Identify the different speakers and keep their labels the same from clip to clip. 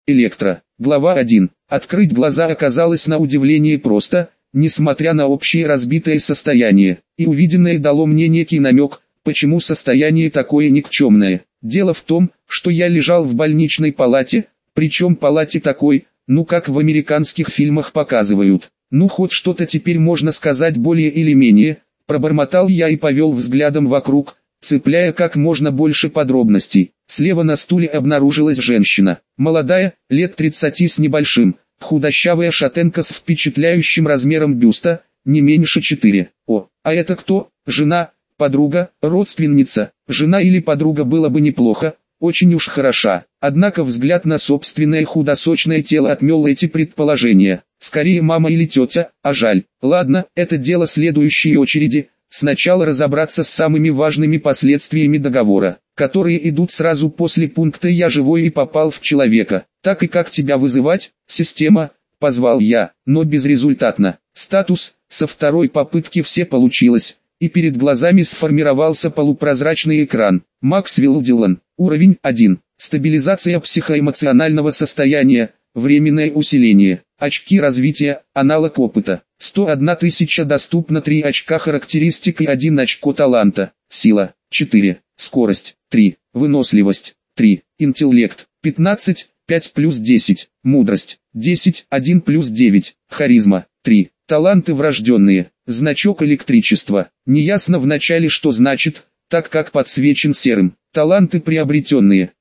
Speaker 1: Электро. Глава 1. Открыть глаза оказалось на удивление просто, несмотря на общее разбитое состояние, и увиденное дало мне некий намек, почему состояние такое никчемное. Дело в том, что я лежал в больничной палате, причем палате такой, ну как в американских фильмах показывают. Ну хоть что-то теперь можно сказать более или менее, пробормотал я и повел взглядом вокруг, цепляя как можно больше подробностей. Слева на стуле обнаружилась женщина, молодая, лет 30 с небольшим, худощавая шатенка с впечатляющим размером бюста, не меньше 4. О, а это кто? Жена, подруга, родственница, жена или подруга было бы неплохо, очень уж хороша. Однако взгляд на собственное худосочное тело отмел эти предположения. Скорее мама или тетя, а жаль. Ладно, это дело следующей очереди. Сначала разобраться с самыми важными последствиями договора, которые идут сразу после пункта «Я живой и попал в человека». Так и как тебя вызывать, система, позвал я, но безрезультатно. Статус, со второй попытки все получилось, и перед глазами сформировался полупрозрачный экран. Максвелл Дилан, уровень 1, стабилизация психоэмоционального состояния, временное усиление, очки развития, аналог опыта. 101 тысяча доступно 3 очка характеристик и 1 очко таланта, сила, 4, скорость, 3, выносливость, 3, интеллект, 15, 5 плюс 10, мудрость, 10, 1 плюс 9, харизма, 3, таланты врожденные, значок электричества, неясно вначале что значит, так как подсвечен серым, таланты приобретенные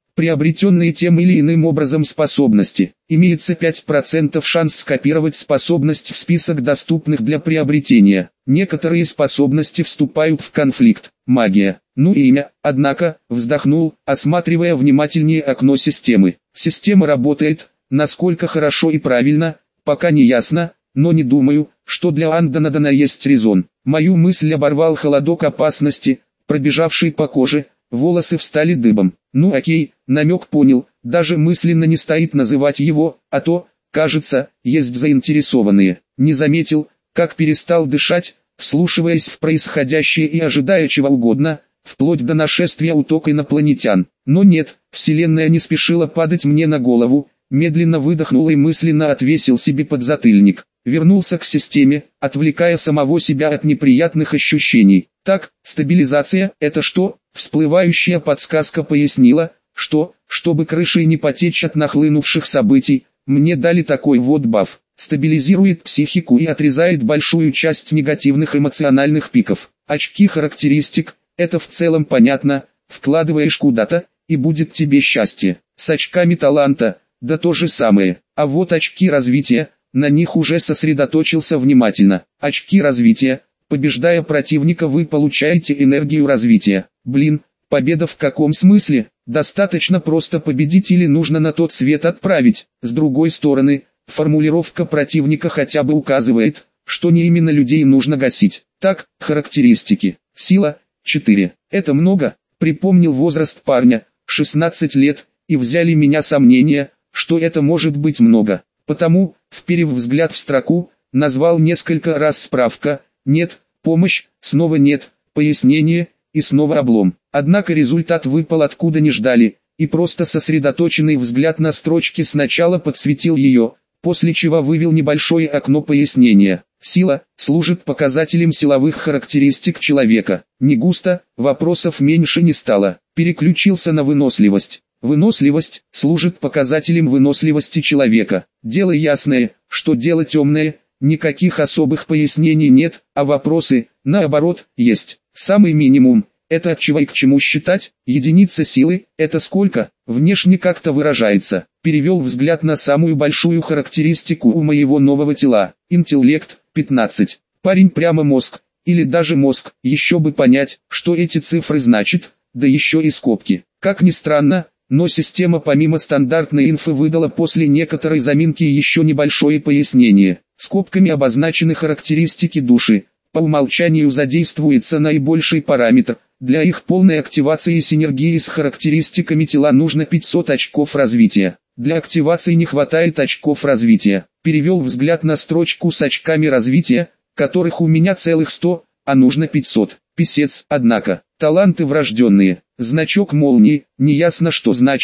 Speaker 1: тем или иным образом способности, имеется 5% шанс скопировать способность в список доступных для приобретения. Некоторые способности вступают в конфликт. Магия. Ну и имя, однако, вздохнул, осматривая внимательнее окно системы. Система работает, насколько хорошо и правильно, пока не ясно, но не думаю, что для Андонадона есть резон. Мою мысль оборвал холодок опасности, пробежавший по коже, волосы встали дыбом. Ну окей, намек понял, даже мысленно не стоит называть его, а то, кажется, есть заинтересованные. Не заметил, как перестал дышать, вслушиваясь в происходящее и ожидая чего угодно, вплоть до нашествия уток инопланетян. Но нет, вселенная не спешила падать мне на голову, медленно выдохнул и мысленно отвесил себе подзатыльник. Вернулся к системе, отвлекая самого себя от неприятных ощущений. Так, стабилизация – это что? Всплывающая подсказка пояснила, что, чтобы крышей не потечь от нахлынувших событий, мне дали такой вот баф. Стабилизирует психику и отрезает большую часть негативных эмоциональных пиков. Очки характеристик – это в целом понятно, вкладываешь куда-то, и будет тебе счастье. С очками таланта, да то же самое. А вот очки развития, на них уже сосредоточился внимательно. Очки развития. Побеждая противника, вы получаете энергию развития. Блин, победа в каком смысле? Достаточно просто победить или нужно на тот свет отправить? С другой стороны, формулировка противника хотя бы указывает, что не именно людей нужно гасить. Так, характеристики. Сила, 4. Это много? Припомнил возраст парня, 16 лет, и взяли меня сомнения, что это может быть много. Потому, вперев взгляд в строку, назвал несколько раз справка. Нет, помощь, снова нет, пояснение, и снова облом. Однако результат выпал откуда не ждали, и просто сосредоточенный взгляд на строчке сначала подсветил ее, после чего вывел небольшое окно пояснения. Сила служит показателем силовых характеристик человека. Не густо, вопросов меньше не стало. Переключился на выносливость. Выносливость служит показателем выносливости человека. Дело ясное, что дело темное. Никаких особых пояснений нет, а вопросы, наоборот, есть. Самый минимум – это от чего и к чему считать, единица силы – это сколько, внешне как-то выражается. Перевел взгляд на самую большую характеристику у моего нового тела. Интеллект – 15. Парень прямо мозг, или даже мозг, еще бы понять, что эти цифры значат, да еще и скобки. Как ни странно, но система помимо стандартной инфы выдала после некоторой заминки еще небольшое пояснение. Скобками обозначены характеристики души. По умолчанию задействуется наибольший параметр. Для их полной активации и синергии с характеристиками тела нужно 500 очков развития. Для активации не хватает очков развития. Перевел взгляд на строчку с очками развития, которых у меня целых 100, а нужно 500. Писец, однако. Таланты врожденные. Значок молнии, неясно что значит,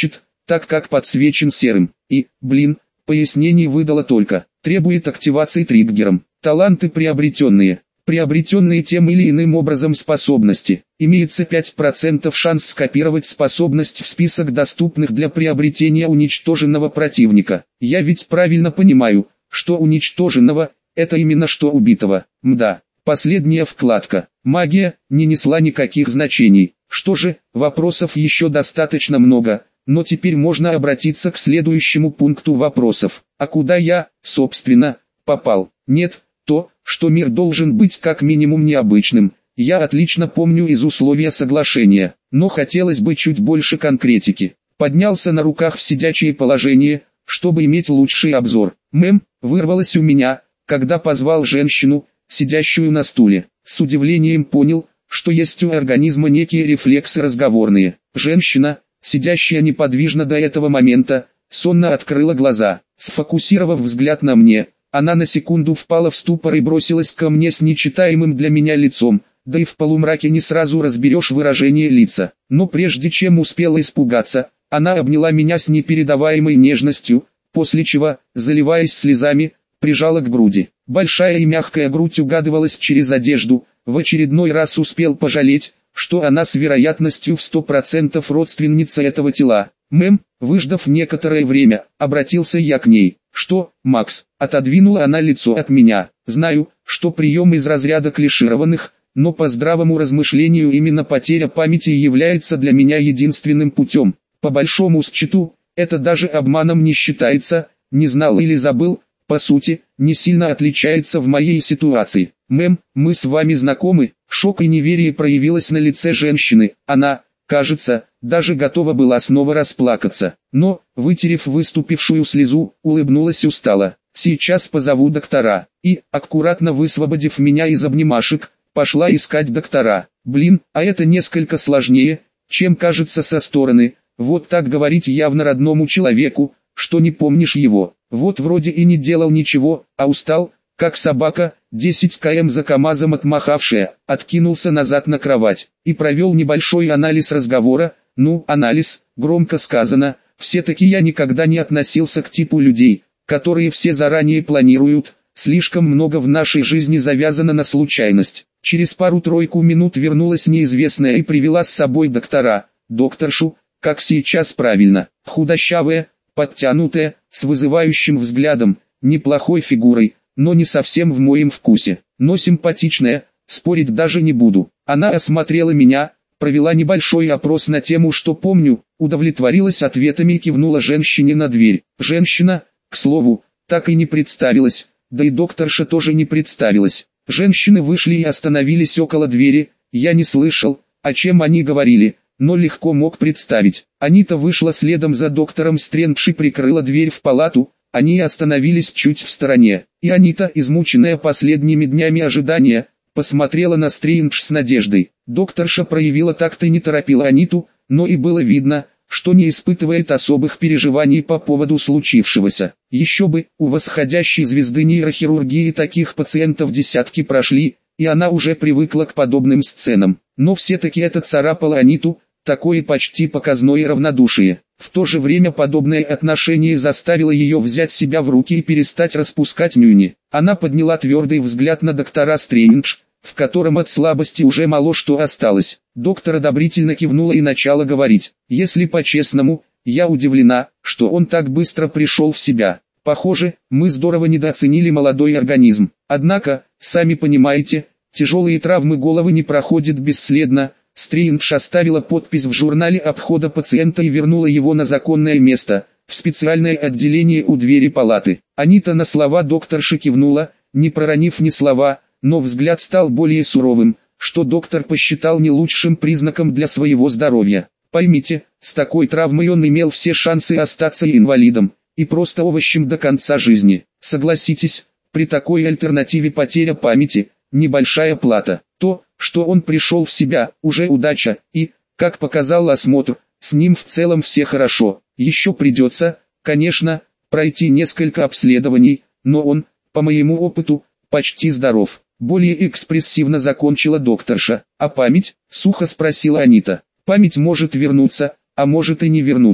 Speaker 1: так как подсвечен серым. И, пояснений выдала только. Требует активации триггером. Таланты приобретенные. Приобретенные тем или иным образом способности. Имеется 5% шанс скопировать способность в список доступных для приобретения уничтоженного противника. Я ведь правильно понимаю, что уничтоженного – это именно что убитого. Мда. Последняя вкладка. Магия не несла никаких значений. Что же, вопросов еще достаточно много, но теперь можно обратиться к следующему пункту вопросов. А куда я, собственно, попал? Нет, то, что мир должен быть как минимум необычным, я отлично помню из условия соглашения, но хотелось бы чуть больше конкретики. Поднялся на руках в сидячее положение, чтобы иметь лучший обзор. Вырвалось у меня, когда позвал женщину, сидящую на стуле. С удивлением понял, что есть у организма некие рефлексы разговорные. Женщина, сидящая неподвижно до этого момента, сонно открыла глаза. Сфокусировав взгляд на мне, она на секунду впала в ступор и бросилась ко мне с нечитаемым для меня лицом, да и в полумраке не сразу разберешь выражение лица. Но прежде чем успела испугаться, она обняла меня с непередаваемой нежностью, после чего, заливаясь слезами, прижала к груди. Большая и мягкая грудь угадывалась через одежду, в очередной раз успел пожалеть, что она с вероятностью в 100% родственница этого тела. Выждав некоторое время, обратился я к ней. «Что, Макс?» Отодвинула она лицо от меня. «Знаю, что прием из разряда клишированных, но по здравому размышлению именно потеря памяти является для меня единственным путем. По большому счету, это даже обманом не считается, не знал или забыл, по сути, не сильно отличается в моей ситуации. Мы с вами знакомы?» Шок и неверие проявилось на лице женщины. Она, кажется, даже готова была снова расплакаться, но, вытерев выступившую слезу, улыбнулась устало. «Сейчас позову доктора», и, аккуратно высвободив меня из обнимашек, пошла искать доктора. А это несколько сложнее, чем кажется со стороны. Вот так говорить явно родному человеку, что не помнишь его. Вот вроде и не делал ничего, а устал, как собака, 10 км за КамАЗом отмахавшая, откинулся назад на кровать и провел небольшой анализ разговора. Анализ, громко сказано, все-таки я никогда не относился к типу людей, которые все заранее планируют, слишком много в нашей жизни завязано на случайность. Через пару-тройку минут вернулась неизвестная и привела с собой доктора, докторшу, как сейчас правильно, худощавая, подтянутая, с вызывающим взглядом, неплохой фигурой, но не совсем в моем вкусе, но симпатичная, спорить даже не буду. Она осмотрела меня, провела небольшой опрос на тему «что помню», удовлетворилась ответами и кивнула женщине на дверь. Женщина, к слову, так и не представилась, да и докторша тоже не представилась. Женщины вышли и остановились около двери, я не слышал, о чем они говорили, но легко мог представить. Анита вышла следом за доктором Стрэндж и прикрыла дверь в палату, они остановились чуть в стороне, и Анита, измученная последними днями ожидания, посмотрела на Стрэндж с надеждой. Докторша проявила такт и не торопила Аниту, но и было видно, что не испытывает особых переживаний по поводу случившегося. Еще бы, у восходящей звезды нейрохирургии таких пациентов десятки прошли, и она уже привыкла к подобным сценам. Но все-таки это царапало Аниту, такое почти показное равнодушие. В то же время подобное отношение заставило ее взять себя в руки и перестать распускать нюни. Она подняла твердый взгляд на доктора Стрэндж, в котором от слабости уже мало что осталось. Доктор одобрительно кивнула и начала говорить. «Если по-честному, я удивлена, что он так быстро пришел в себя. Похоже, мы здорово недооценили молодой организм. Однако, сами понимаете, тяжелые травмы головы не проходят бесследно». Стрэндж оставила подпись в журнале обхода пациента и вернула его на законное место, в специальное отделение у двери палаты. Анита на слова докторши кивнула, не проронив ни слова, но взгляд стал более суровым, что доктор посчитал не лучшим признаком для своего здоровья. Поймите, с такой травмой он имел все шансы остаться инвалидом, и просто овощем до конца жизни. Согласитесь, при такой альтернативе потеря памяти – небольшая плата. То, что он пришел в себя, уже удача, и, как показал осмотр, с ним в целом все хорошо. Еще придется, конечно, пройти несколько обследований, но он, по моему опыту, почти здоров. Более экспрессивно закончила докторша. «А память?» – сухо спросила Анита. «Память может вернуться, а может и не вернуться.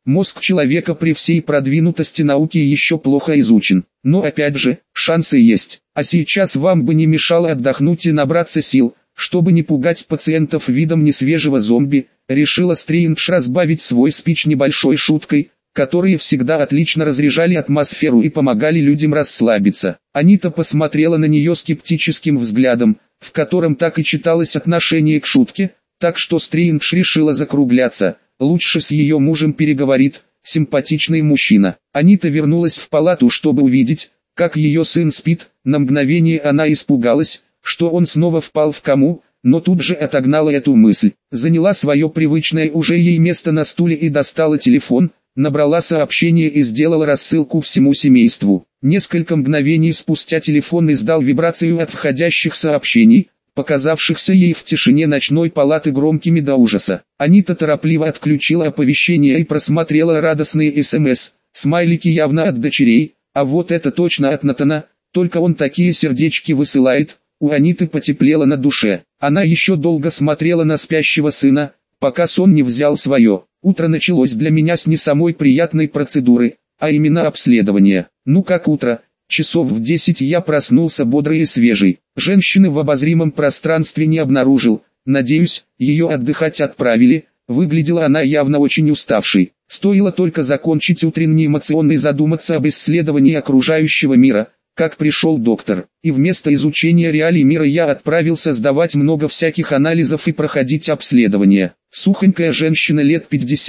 Speaker 1: Мозг человека при всей продвинутости науки еще плохо изучен. Но опять же, шансы есть. А сейчас вам бы не мешало отдохнуть и набраться сил, чтобы не пугать пациентов видом несвежего зомби, решила Стрэндж разбавить свой спич небольшой шуткой, которые всегда отлично разряжали атмосферу и помогали людям расслабиться. Анита посмотрела на нее скептическим взглядом, в котором так и читалось отношение к шутке, так что Стрэндж решила закругляться. Лучше с ее мужем переговорит, симпатичный мужчина. Анита вернулась в палату, чтобы увидеть, как ее сын спит. На мгновение она испугалась, что он снова впал в кому, но тут же отогнала эту мысль. Заняла свое привычное уже ей место на стуле и достала телефон, набрала сообщение и сделала рассылку всему семейству. Несколько мгновений спустя телефон издал вибрацию от входящих сообщений, показавшихся ей в тишине ночной палаты громкими до ужаса. Анита торопливо отключила оповещение и просмотрела радостные СМС, смайлики явно от дочерей, а вот это точно от Натана, только он такие сердечки высылает. У Аниты потеплело на душе. Она еще долго смотрела на спящего сына, пока сон не взял свое. Утро началось для меня с не самой приятной процедуры, а именно обследования. Ну как утро? Часов в 10 я проснулся бодрый и свежий. Женщины в обозримом пространстве не обнаружил. Надеюсь, ее отдыхать отправили. Выглядела она явно очень уставшей. Стоило только закончить утренний эмоционный задуматься об исследовании окружающего мира, как пришел доктор, и вместо изучения реалий мира я отправился сдавать много всяких анализов и проходить обследования. Сухонькая женщина лет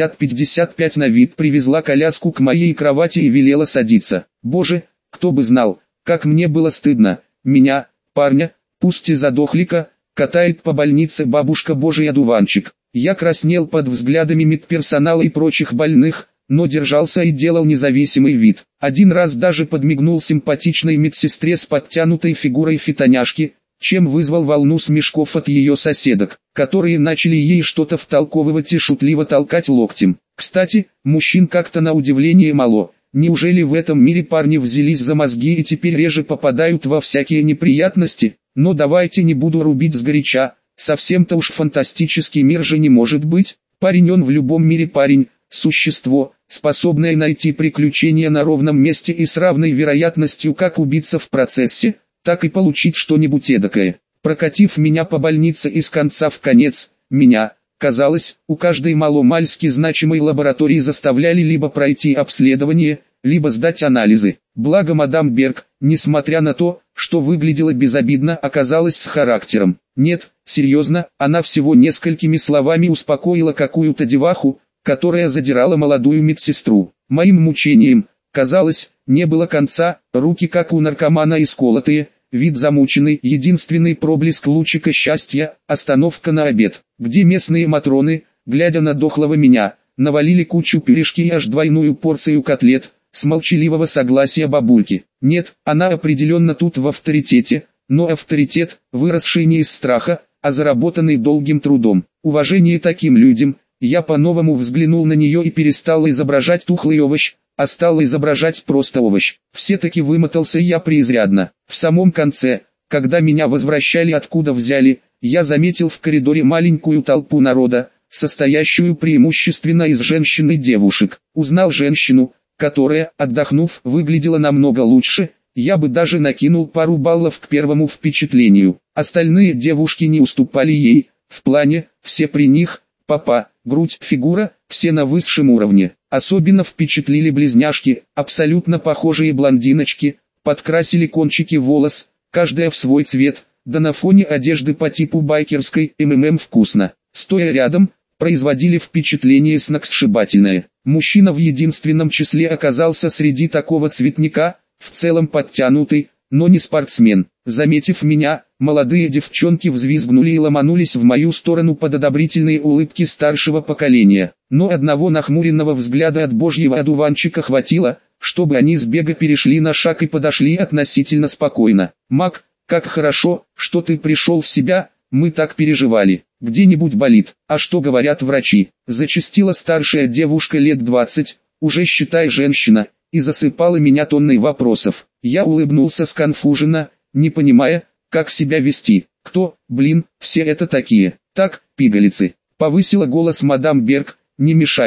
Speaker 1: 50-55 на вид привезла коляску к моей кровати и велела садиться. Боже, кто бы знал, как мне было стыдно. Меня, парня, пусть и задохлика, катает по больнице бабушка Божий одуванчик. Я краснел под взглядами медперсонала и прочих больных, но держался и делал независимый вид. Один раз даже подмигнул симпатичной медсестре с подтянутой фигурой фитоняшки, чем вызвал волну смешков от ее соседок, которые начали ей что-то втолковывать и шутливо толкать локтем. Кстати, мужчин как-то на удивление мало. Неужели в этом мире парни взялись за мозги и теперь реже попадают во всякие неприятности? Но давайте не буду рубить сгоряча, совсем-то уж фантастический мир же не может быть. Парень он в любом мире парень, существо, способное найти приключения на ровном месте и с равной вероятностью как убиться в процессе, так и получить что-нибудь эдакое. Прокатив меня по больнице из конца в конец, меня, казалось, у каждой маломальски значимой лаборатории заставляли либо пройти обследование, либо сдать анализы. Благо мадам Берг, несмотря на то, что выглядела безобидно, оказалась с характером. Нет, серьезно, она всего несколькими словами успокоила какую-то деваху, которая задирала молодую медсестру. Моим мучением, казалось, не было конца, руки как у наркомана исколотые, вид замученный, единственный проблеск лучика счастья, остановка на обед, где местные матроны, глядя на дохлого меня, навалили кучу пирожки и аж двойную порцию котлет, с молчаливого согласия бабульки. Нет, она определенно тут в авторитете, но авторитет, выросший не из страха, а заработанный долгим трудом. Уважение таким людям. Я по-новому взглянул на нее и перестал изображать тухлый овощ, а стал изображать просто овощ. Все-таки вымотался я преизрядно. В самом конце, когда меня возвращали откуда взяли, я заметил в коридоре маленькую толпу народа, состоящую преимущественно из женщин и девушек. Узнал женщину, которая, отдохнув, выглядела намного лучше. Я бы даже накинул пару баллов к первому впечатлению. Остальные девушки не уступали ей, в плане, все при них, попа, грудь, фигура, все на высшем уровне. Особенно впечатлили близняшки, абсолютно похожие блондиночки, подкрасили кончики волос, каждая в свой цвет, да на фоне одежды по типу байкерской, вкусно. Стоя рядом, производили впечатление сногсшибательное. Мужчина в единственном числе оказался среди такого цветника, в целом подтянутый, но не спортсмен. Заметив меня, молодые девчонки взвизгнули и ломанулись в мою сторону под одобрительные улыбки старшего поколения. Но одного нахмуренного взгляда от божьего одуванчика хватило, чтобы они с бега перешли на шаг и подошли относительно спокойно. «Мак, как хорошо, что ты пришел в себя, мы так переживали. Где-нибудь болит, а что говорят врачи?» Зачастила старшая девушка лет 20, уже считай женщина, и засыпала меня тонной вопросов. Я улыбнулся сконфуженно, не понимая, как себя вести. «Кто, блин, все это такие?» «Так, пигалицы», — повысила голос мадам Берг, — «не мешайте».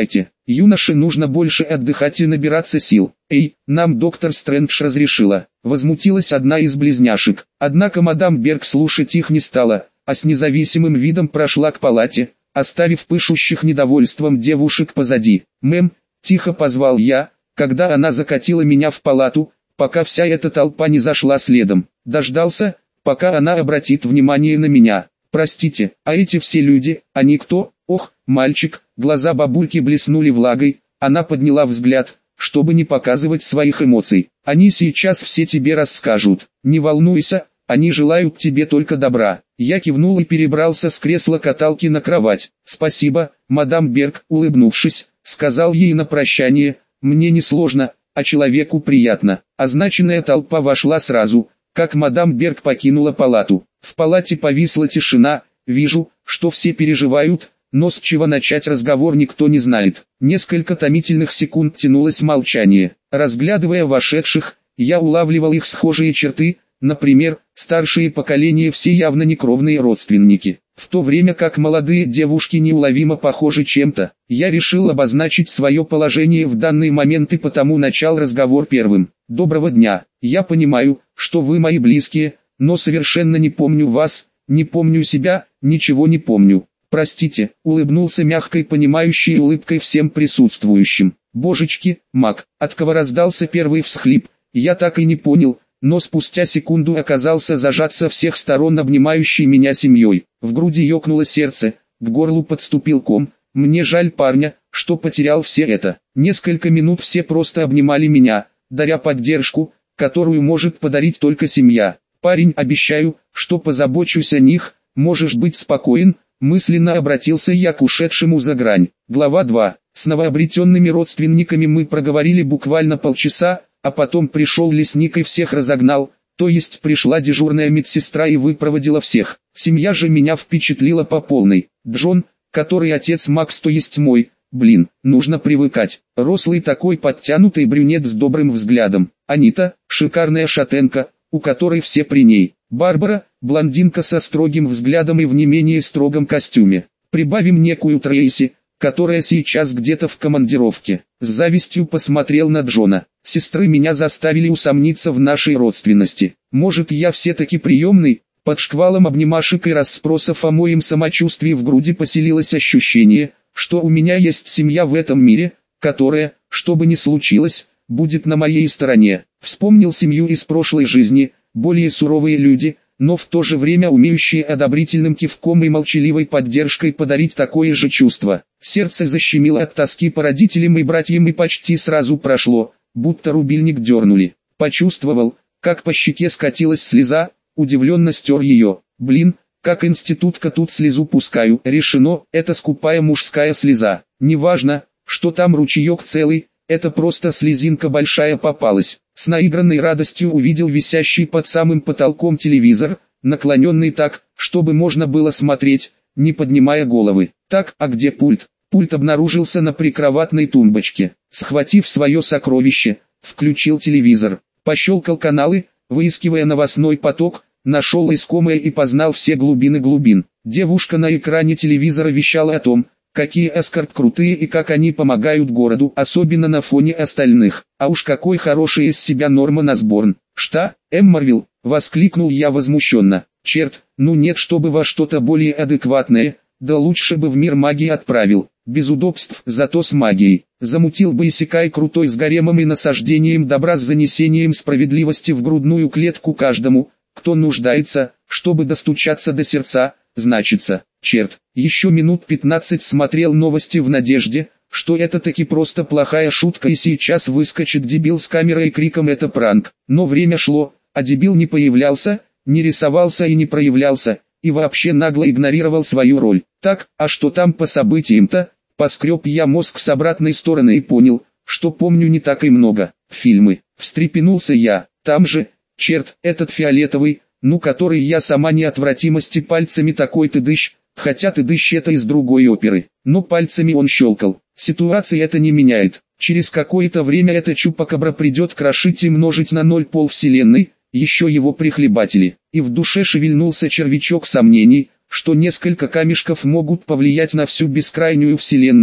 Speaker 1: Юноше нужно больше отдыхать и набираться сил. Эй, нам доктор Стрэндж разрешила. Возмутилась одна из близняшек. Однако мадам Берг слушать их не стала, а с независимым видом прошла к палате, оставив пышущих недовольством девушек позади. «Мэм», — тихо позвал я, когда она закатила меня в палату, пока вся эта толпа не зашла следом. Дождался, пока она обратит внимание на меня. «Простите, а эти все люди, они кто?» «Ох, мальчик», глаза бабульки блеснули влагой, она подняла взгляд, чтобы не показывать своих эмоций. «Они сейчас все тебе расскажут. Не волнуйся, они желают тебе только добра». Я кивнул и перебрался с кресла-каталки на кровать. «Спасибо, мадам Берг», улыбнувшись, сказал ей на прощание, «мне не сложно, а человеку приятно». Означенная толпа вошла сразу, как мадам Берг покинула палату. В палате повисла тишина, вижу, что все переживают, но с чего начать разговор никто не знает. Несколько томительных секунд тянулось молчание. Разглядывая вошедших, я улавливал их схожие черты, например, старшие поколения все явно не кровные родственники. В то время как молодые девушки неуловимо похожи чем-то, я решил обозначить свое положение в данный момент и потому начал разговор первым. «Доброго дня, я понимаю, что вы мои близкие, но совершенно не помню вас, не помню себя, ничего не помню. Простите», улыбнулся мягкой понимающей улыбкой всем присутствующим. «Божечки, Мак», от кого раздался первый всхлип, я так и не понял, но спустя секунду оказался зажат со всех сторон обнимающей меня семьей. В груди ёкнуло сердце, к горлу подступил ком. Мне жаль парня, что потерял все это. Несколько минут все просто обнимали меня, даря поддержку, которую может подарить только семья. «Парень, обещаю, что позабочусь о них, можешь быть спокоен», мысленно обратился я к ушедшему за грань. Глава 2. С новообретенными родственниками мы проговорили буквально полчаса, а потом пришел лесник и всех разогнал, то есть пришла дежурная медсестра и выпроводила всех. Семья же меня впечатлила по полной. Джон, который отец Макс, то есть мой, нужно привыкать. Рослый такой подтянутый брюнет с добрым взглядом. Анита, шикарная шатенка, у которой все при ней. Барбара, блондинка со строгим взглядом и в не менее строгом костюме. Прибавим некую Трейси, которая сейчас где-то в командировке. С завистью посмотрел на Джона. Сестры меня заставили усомниться в нашей родственности. Может, я все-таки приемный? Под шквалом обнимашек и расспросов о моем самочувствии в груди поселилось ощущение, что у меня есть семья в этом мире, которая, что бы ни случилось, будет на моей стороне. Вспомнил семью из прошлой жизни, более суровые люди, но в то же время умеющие одобрительным кивком и молчаливой поддержкой подарить такое же чувство. Сердце защемило от тоски по родителям и братьям и почти сразу прошло, будто рубильник дернули. Почувствовал, как по щеке скатилась слеза, удивленно стер ее. Как институтка тут слезу пускаю. Решено, это скупая мужская слеза. Неважно, что там ручеек целый, это просто слезинка большая попалась. С наигранной радостью увидел висящий под самым потолком телевизор, наклоненный так, чтобы можно было смотреть, не поднимая головы. Так, а где пульт? Пульт обнаружился на прикроватной тумбочке. Схватив свое сокровище, включил телевизор, пощелкал каналы, выискивая новостной поток, нашел искомое и познал все глубины глубин. Девушка на экране телевизора вещала о том, какие эскорт крутые и как они помогают городу, особенно на фоне остальных. А уж какой хороший из себя Норман Осборн. «Что, Марвел?» — воскликнул я возмущенно. «Черт, ну нет, чтобы во что-то более адекватное, да лучше бы в мир магии отправил. Без удобств, зато с магией. Замутил бы Исекай крутой с гаремом и насаждением добра с занесением справедливости в грудную клетку каждому, кто нуждается, чтобы достучаться до сердца, значится». Черт, еще минут 15 смотрел новости в надежде, что это таки просто плохая шутка и сейчас выскочит дебил с камерой и криком «это пранк». Но время шло, а дебил не появлялся, не рисовался и не проявлялся, и вообще нагло игнорировал свою роль. Так, а что там по событиям-то? Поскреб я мозг с обратной стороны и понял, что помню не так и много. Фильмы. Встрепенулся я. Там же, черт, этот фиолетовый, который я сама неотвратимости пальцами такой тыдыщ, хотя тыдыщ это из другой оперы. Но пальцами он щелкал. Ситуация это не меняет. Через какое-то время эта чупакабра придет крошить и множить на ноль полвселенной, еще его прихлебатели. И в душе шевельнулся червячок сомнений, что несколько камешков могут повлиять на всю бескрайнюю вселенную,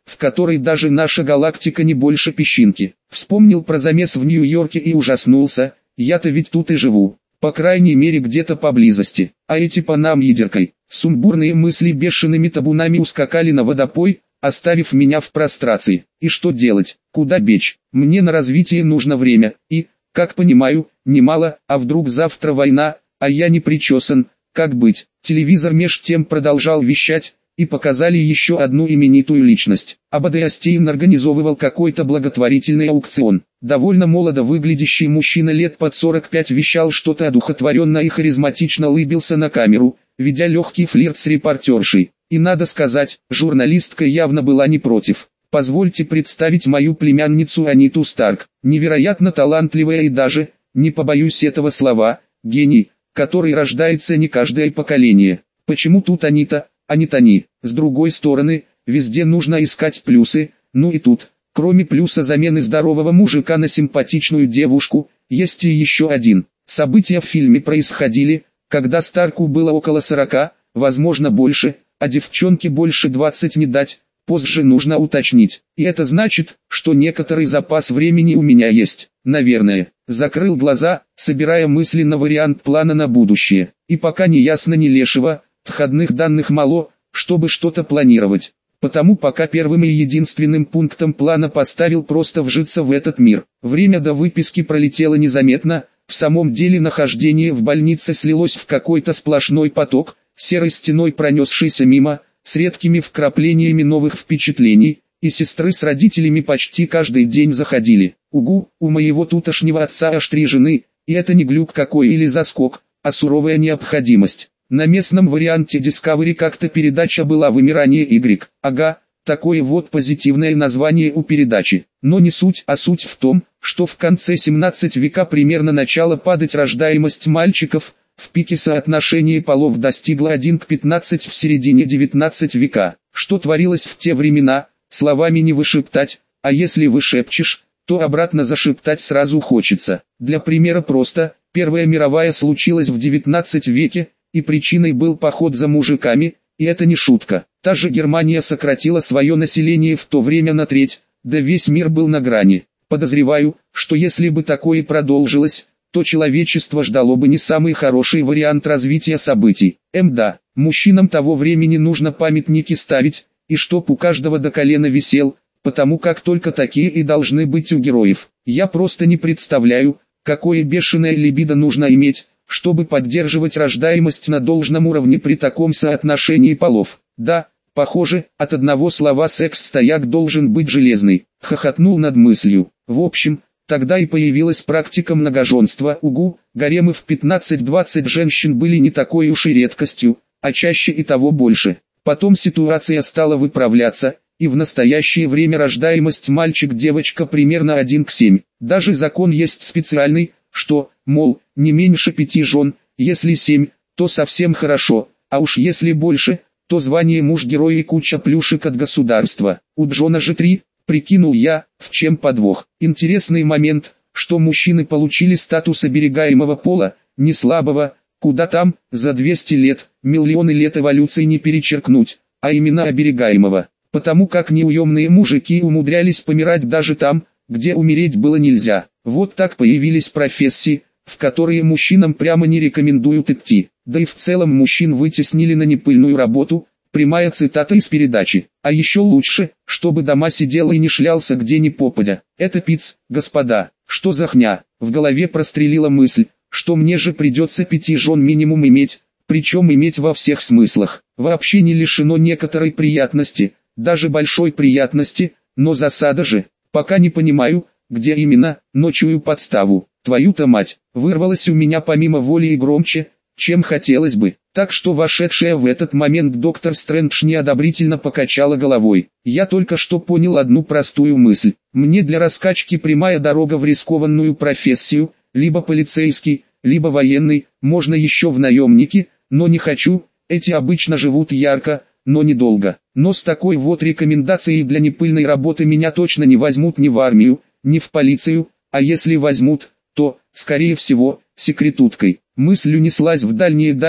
Speaker 1: в которой даже наша галактика не больше песчинки. Вспомнил про замес в Нью-Йорке и ужаснулся, я-то ведь тут и живу, по крайней мере где-то поблизости. А эти по нам ядеркой. Сумбурные мысли бешеными табунами ускакали на водопой, оставив меня в прострации. И что делать, куда бечь? Мне на развитие нужно время, и, как понимаю, немало, а вдруг завтра война, а я не причесан, как быть? Телевизор меж тем продолжал вещать, и показали еще одну именитую личность. Абадеостейн организовывал какой-то благотворительный аукцион. Довольно молодо выглядящий мужчина лет под 45 вещал что-то одухотворенно и харизматично улыбился на камеру, ведя легкий флирт с репортершей. И надо сказать, журналистка явно была не против. Позвольте представить мою племянницу Аниту Старк, невероятно талантливая и даже, не побоюсь этого слова, гений, который рождается не каждое поколение. Почему тут Анита, а не Тони? С другой стороны, везде нужно искать плюсы, ну и тут, кроме плюса замены здорового мужика на симпатичную девушку, есть и еще один. События в фильме происходили, когда Старку было около 40, возможно больше, а девчонке больше 20 не дать, позже нужно уточнить. И это значит, что некоторый запас времени у меня есть, наверное. Закрыл глаза, собирая мысли на вариант плана на будущее. И пока не ясно ни лешего, входных данных мало, чтобы что-то планировать. Потому пока первым и единственным пунктом плана поставил просто вжиться в этот мир. Время до выписки пролетело незаметно, в самом деле нахождение в больнице слилось в какой-то сплошной поток, серой стеной пронесшийся мимо, с редкими вкраплениями новых впечатлений, и сестры с родителями почти каждый день заходили. Угу, у моего тутошнего отца аж 3 жены, и это не глюк какой или заскок, а суровая необходимость. На местном варианте Discovery как-то передача была «Вымирание Y». Ага, такое вот позитивное название у передачи. Но не суть, а суть в том, что в конце 17 века примерно начала падать рождаемость мальчиков, в пике соотношение полов достигло 1 к 15 в середине 19 века. Что творилось в те времена, словами не вышептать, а если вышепчешь, то обратно зашептать сразу хочется. Для примера просто, Первая мировая случилась в 19 веке, и причиной был поход за мужиками, и это не шутка. Та же Германия сократила свое население в то время на треть, да весь мир был на грани. Подозреваю, что если бы такое продолжилось, то человечество ждало бы не самый хороший вариант развития событий. Да, мужчинам того времени нужно памятники ставить, и чтоб у каждого до колена висел, потому как только такие и должны быть у героев. Я просто не представляю, какое бешеное либидо нужно иметь, чтобы поддерживать рождаемость на должном уровне при таком соотношении полов. Да, похоже, от одного слова секс-стояк должен быть железный. Хохотнул над мыслью. В общем, тогда и появилась практика многоженства. Угу, гаремы в 15-20 женщин были не такой уж и редкостью, а чаще и того больше. Потом ситуация стала выправляться, и в настоящее время рождаемость мальчик-девочка примерно 1 к 7. Даже закон есть специальный, что, мол, не меньше 5 жен, если 7, то совсем хорошо, а уж если больше, то звание муж-герой и куча плюшек от государства. У Джона же 3, прикинул я, в чем подвох. Интересный момент, что мужчины получили статус оберегаемого пола, не слабого, куда там, за 200 лет, миллионы лет эволюции не перечеркнуть, а именно оберегаемого. Потому как неуемные мужики умудрялись помирать даже там, где умереть было нельзя. Вот так появились профессии, в которые мужчинам прямо не рекомендуют идти. Да и в целом мужчин вытеснили на непыльную работу, прямая цитата из передачи. А еще лучше, чтобы дома сидел и не шлялся где ни попадя. Это пиц, господа, что за хня? В голове прострелила мысль, что мне же придется 5 жен минимум иметь, причем иметь во всех смыслах. Вообще не лишено некоторой приятности, даже большой приятности, но засада же. Пока не понимаю, где именно, но чую подставу. Твою-то мать, вырвалось у меня помимо воли и громче, чем хотелось бы. Так что вошедшая в этот момент доктор Стрэндж неодобрительно покачала головой. Я только что понял одну простую мысль. Мне для раскачки прямая дорога в рискованную профессию, либо полицейский, либо военный, можно еще в наемники, но не хочу, эти обычно живут ярко, но недолго. Но с такой вот рекомендацией для непыльной работы меня точно не возьмут ни в армию, ни в полицию, а если возьмут, то, скорее всего, секретуткой. Мысль унеслась в дальние дали,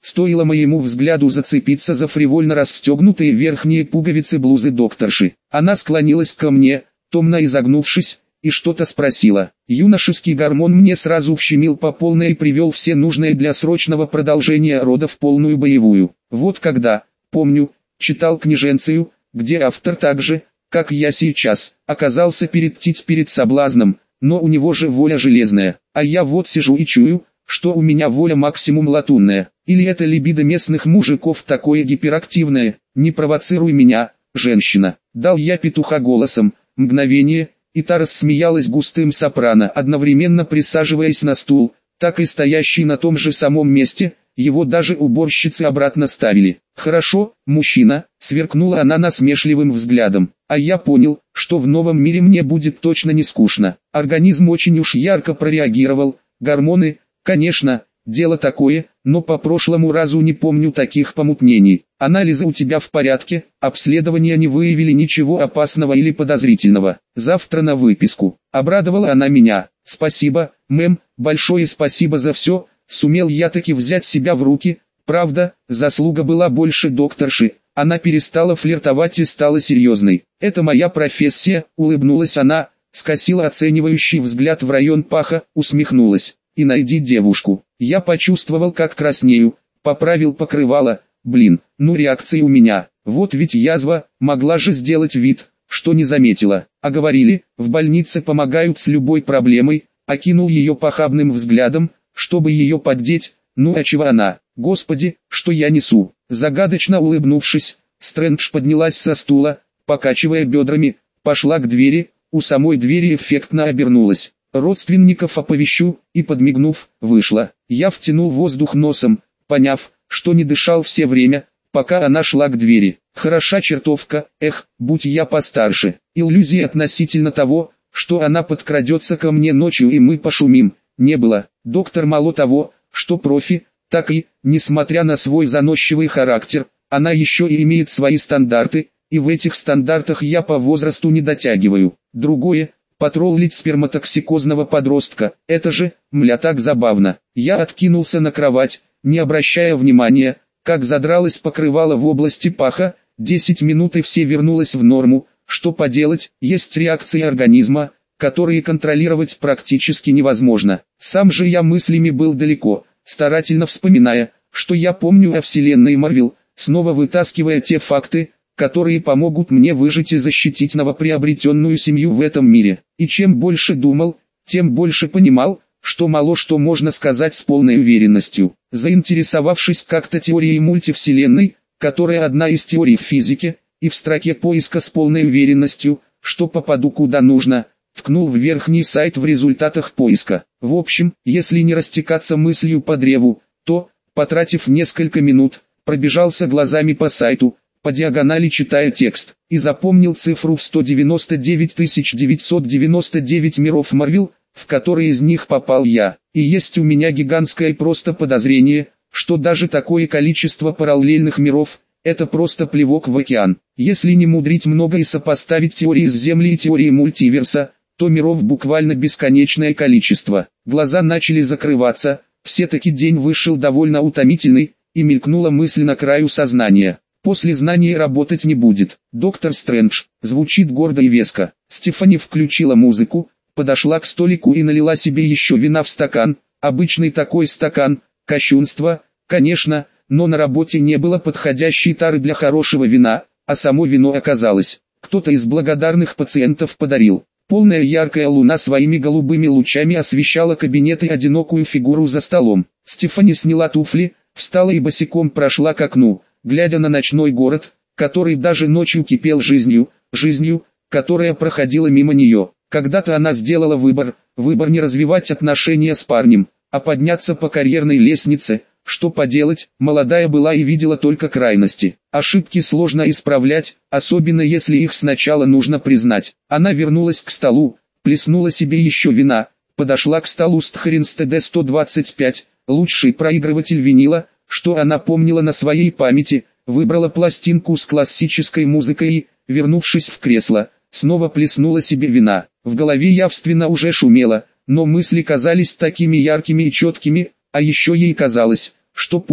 Speaker 1: стоило моему взгляду зацепиться за фривольно расстегнутые верхние пуговицы блузы докторши. Она склонилась ко мне, томно изогнувшись, и что-то спросила. Юношеский гормон мне сразу вщемил по полной и привел все нужные для срочного продолжения рода в полную боевую. Вот когда, помню, читал книженцию, где автор так же, как я сейчас, оказался перед соблазном, но у него же воля железная, а я вот сижу и чую, что у меня воля максимум латунная. Или это либидо местных мужиков такое гиперактивное? Не провоцируй меня, женщина. Дал я петуха голосом, мгновение, и та рассмеялась густым сопрано, одновременно присаживаясь на стул, так и стоящий на том же самом месте, его даже уборщицы обратно ставили. «Хорошо, мужчина», — сверкнула она насмешливым взглядом, «а я понял, что в новом мире мне будет точно не скучно». Организм очень уж ярко прореагировал, гормоны, конечно, дело такое, но по прошлому разу не помню таких помутнений. Анализы у тебя в порядке, обследования не выявили ничего опасного или подозрительного. Завтра на выписку. Обрадовала она меня. Спасибо, мэм, большое спасибо за все. Сумел я таки взять себя в руки. Правда, заслуга была больше докторши. Она перестала флиртовать и стала серьезной. Это моя профессия, улыбнулась она, скосила оценивающий взгляд в район паха, усмехнулась. И найди девушку. Я почувствовал, как краснею, поправил покрывало. Блин, ну реакция у меня. Вот ведь язва, могла же сделать вид, что не заметила. А говорили, в больнице помогают с любой проблемой. Окинул ее похабным взглядом, чтобы ее поддеть. Ну а чего она? Господи, что я несу? Загадочно улыбнувшись, Стрэндж поднялась со стула, покачивая бедрами, пошла к двери, у самой двери эффектно обернулась. Родственников оповещу, и подмигнув, вышла. Я втянул воздух носом, поняв, что не дышал все время, пока она шла к двери. Хороша чертовка, эх, будь я постарше. Иллюзии относительно того, что она подкрадется ко мне ночью и мы пошумим, не было. Доктор мало того, что профи, так и, несмотря на свой заносчивый характер, она еще и имеет свои стандарты, и в этих стандартах я по возрасту не дотягиваю. Другое, потроллить сперматоксикозного подростка, это же, мля, так забавно. Я откинулся на кровать, не обращая внимания, как задралось покрывало в области паха, 10 минут и все вернулось в норму. Что поделать, есть реакции организма, которые контролировать практически невозможно. Сам же я мыслями был далеко, старательно вспоминая, что я помню о вселенной Марвел, снова вытаскивая те факты, которые помогут мне выжить и защитить новоприобретенную семью в этом мире. И чем больше думал, тем больше понимал, что мало что можно сказать с полной уверенностью. Заинтересовавшись как-то теорией мультивселенной, которая одна из теорий в физике, и в строке поиска с полной уверенностью, что попаду куда нужно, ткнул в верхний сайт в результатах поиска. В общем, если не растекаться мыслью по древу, то, потратив несколько минут, пробежался глазами по сайту, по диагонали читая текст, и запомнил цифру в 199 999 миров Марвел, в который из них попал я. И есть у меня гигантское просто подозрение, что даже такое количество параллельных миров – это просто плевок в океан. Если не мудрить много и сопоставить теории с Земли и теории мультиверса, то миров буквально бесконечное количество. Глаза начали закрываться, все-таки день вышел довольно утомительный, и мелькнула мысль на краю сознания. После знания работать не будет. Доктор Стрэндж, звучит гордо и веско. Стефани включила музыку, подошла к столику и налила себе еще вина в стакан. Обычный такой стакан, кощунство, конечно, но на работе не было подходящей тары для хорошего вина, а само вино оказалось. Кто-то из благодарных пациентов подарил. Полная яркая луна своими голубыми лучами освещала кабинет и одинокую фигуру за столом. Стефани сняла туфли, встала и босиком прошла к окну, глядя на ночной город, который даже ночью кипел жизнью, которая проходила мимо нее. Когда-то она сделала выбор не развивать отношения с парнем, а подняться по карьерной лестнице. Что поделать, молодая была и видела только крайности. Ошибки сложно исправлять, особенно если их сначала нужно признать. Она вернулась к столу, плеснула себе еще вина, подошла к столу Steinhardt TD-125, лучший проигрыватель винила, что она помнила на своей памяти, выбрала пластинку с классической музыкой и, вернувшись в кресло, снова плеснула себе вина. В голове явственно уже шумело, но мысли казались такими яркими и четкими, а еще ей казалось, что путь,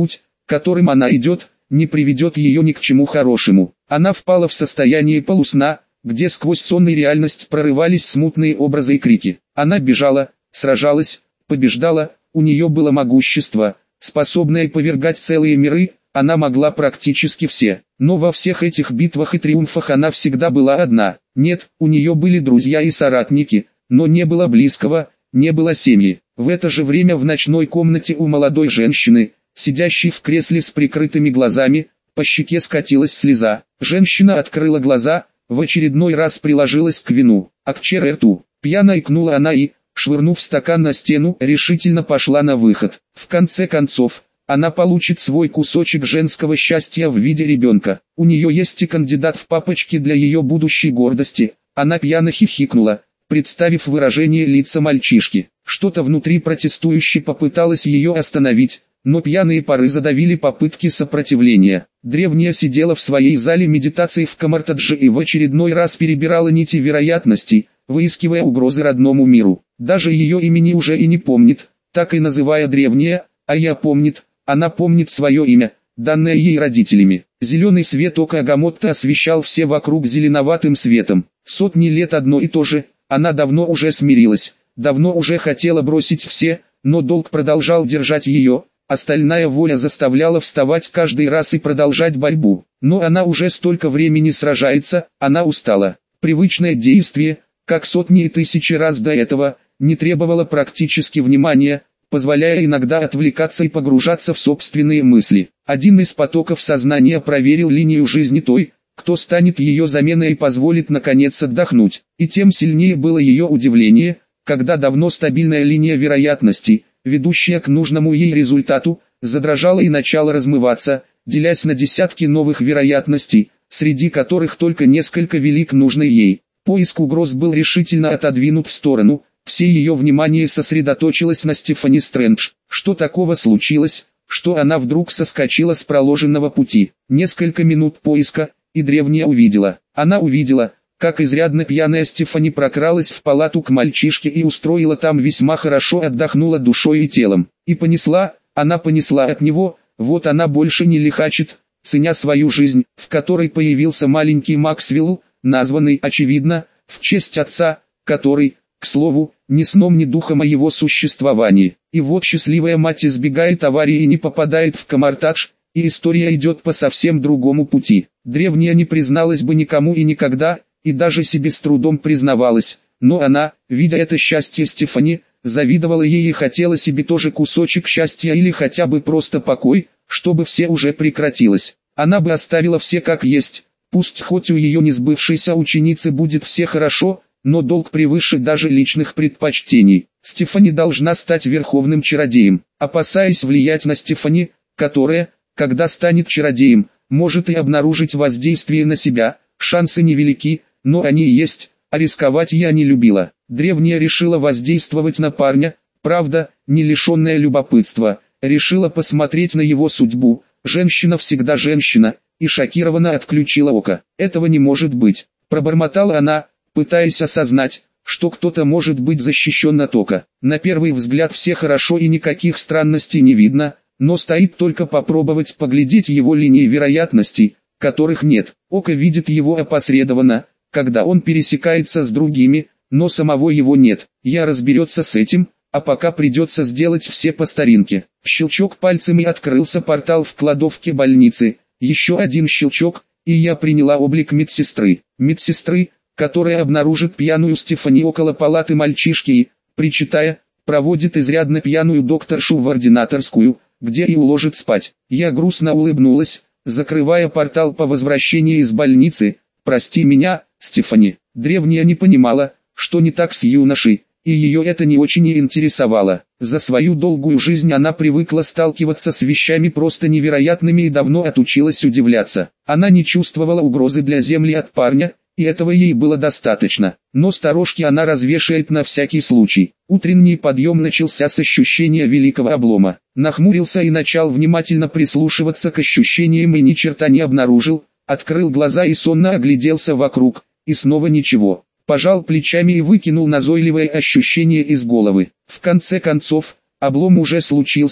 Speaker 1: которым она идет, не приведет ее ни к чему хорошему. Она впала в состояние полусна, где сквозь сон и реальность прорывались смутные образы и крики. Она бежала, сражалась, побеждала, у нее было могущество, способное повергать целые миры, она могла практически все. Но во всех этих битвах и триумфах она всегда была одна. Нет, у нее были друзья и соратники, но не было близкого, не было семьи. В это же время в ночной комнате у молодой женщины, сидящей в кресле с прикрытыми глазами, по щеке скатилась слеза. Женщина открыла глаза, в очередной раз приложилась к вину, а к рту. Пьяно икнула она и, швырнув стакан на стену, решительно пошла на выход. В конце концов, она получит свой кусочек женского счастья в виде ребенка. У нее есть и кандидат в папочки для ее будущей гордости. Она пьяно хихикнула, представив выражение лица мальчишки. Что-то внутри протестующе попыталось ее остановить, но пьяные поры задавили попытки сопротивления. Древняя сидела в своей зале медитации в Камартадже и в очередной раз перебирала нити вероятностей, выискивая угрозы родному миру. Даже ее имени уже и не помнит, так и называя древняя, а я помнит. Она помнит свое имя, данное ей родителями. Зеленый свет ока Агамотта освещал все вокруг зеленоватым светом. Сотни лет одно и то же, она давно уже смирилась, давно уже хотела бросить все, но долг продолжал держать ее, остальная воля заставляла вставать каждый раз и продолжать борьбу. Но она уже столько времени сражается, она устала. Привычное действие, как сотни и тысячи раз до этого, не требовало практически внимания, позволяя иногда отвлекаться и погружаться в собственные мысли. Один из потоков сознания проверил линию жизни той, кто станет ее заменой и позволит наконец отдохнуть. И тем сильнее было ее удивление, когда давно стабильная линия вероятностей, ведущая к нужному ей результату, задрожала и начала размываться, делясь на десятки новых вероятностей, среди которых только несколько вели к нужной ей. Поиск угроз был решительно отодвинут в сторону. Все ее внимание сосредоточилось на Стефани Стрэндж. Что такого случилось, что она вдруг соскочила с проложенного пути? Несколько минут поиска, и древняя увидела. Она увидела, как изрядно пьяная Стефани прокралась в палату к мальчишке и устроила там весьма хорошо, отдохнула душой и телом. И она понесла от него, вот она больше не лихачит, ценя свою жизнь, в которой появился маленький Максвелл, названный, очевидно, в честь отца, который, к слову, ни сном ни духом о его существовании. И вот счастливая мать избегает аварии и не попадает в Камартадж, и история идет по совсем другому пути. Древняя не призналась бы никому и никогда, и даже себе с трудом признавалась, но она, видя это счастье Стефани, завидовала ей и хотела себе тоже кусочек счастья или хотя бы просто покой, чтобы все уже прекратилось. Она бы оставила все как есть, пусть хоть у ее несбывшейся ученицы будет все хорошо, но долг превыше даже личных предпочтений. Стефани должна стать верховным чародеем. Опасаясь влиять на Стефани, которая, когда станет чародеем, может и обнаружить воздействие на себя, шансы невелики, но они есть, а рисковать я не любила. Древняя решила воздействовать на парня, правда, не лишенная любопытства, решила посмотреть на его судьбу. Женщина всегда женщина, и шокированно отключила око. Этого не может быть, пробормотала она, пытаясь осознать, что кто-то может быть защищен от ока. На первый взгляд все хорошо и никаких странностей не видно, но стоит только попробовать поглядеть его линии вероятностей, которых нет. Око видит его опосредованно, когда он пересекается с другими, но самого его нет. Я разберется с этим, а пока придется сделать все по старинке. Щелчок пальцами открылся портал в кладовке больницы, еще один щелчок, и я приняла облик медсестры. Медсестры, которая обнаружит пьяную Стефани около палаты мальчишки и, причитая, проводит изрядно пьяную докторшу в ординаторскую, где и уложит спать. Я грустно улыбнулась, закрывая портал по возвращении из больницы. «Прости меня, Стефани». Древняя не понимала, что не так с юношей, и ее это не очень и интересовало. За свою долгую жизнь она привыкла сталкиваться с вещами просто невероятными и давно отучилась удивляться. Она не чувствовала угрозы для Земли от парня, и этого ей было достаточно. Но сторожки она развешает на всякий случай. Утренний подъем начался с ощущения великого облома. Нахмурился и начал внимательно прислушиваться к ощущениям и ни черта не обнаружил. Открыл глаза и сонно огляделся вокруг, и снова ничего. Пожал плечами и выкинул назойливое ощущение из головы. В конце концов, облом уже случился,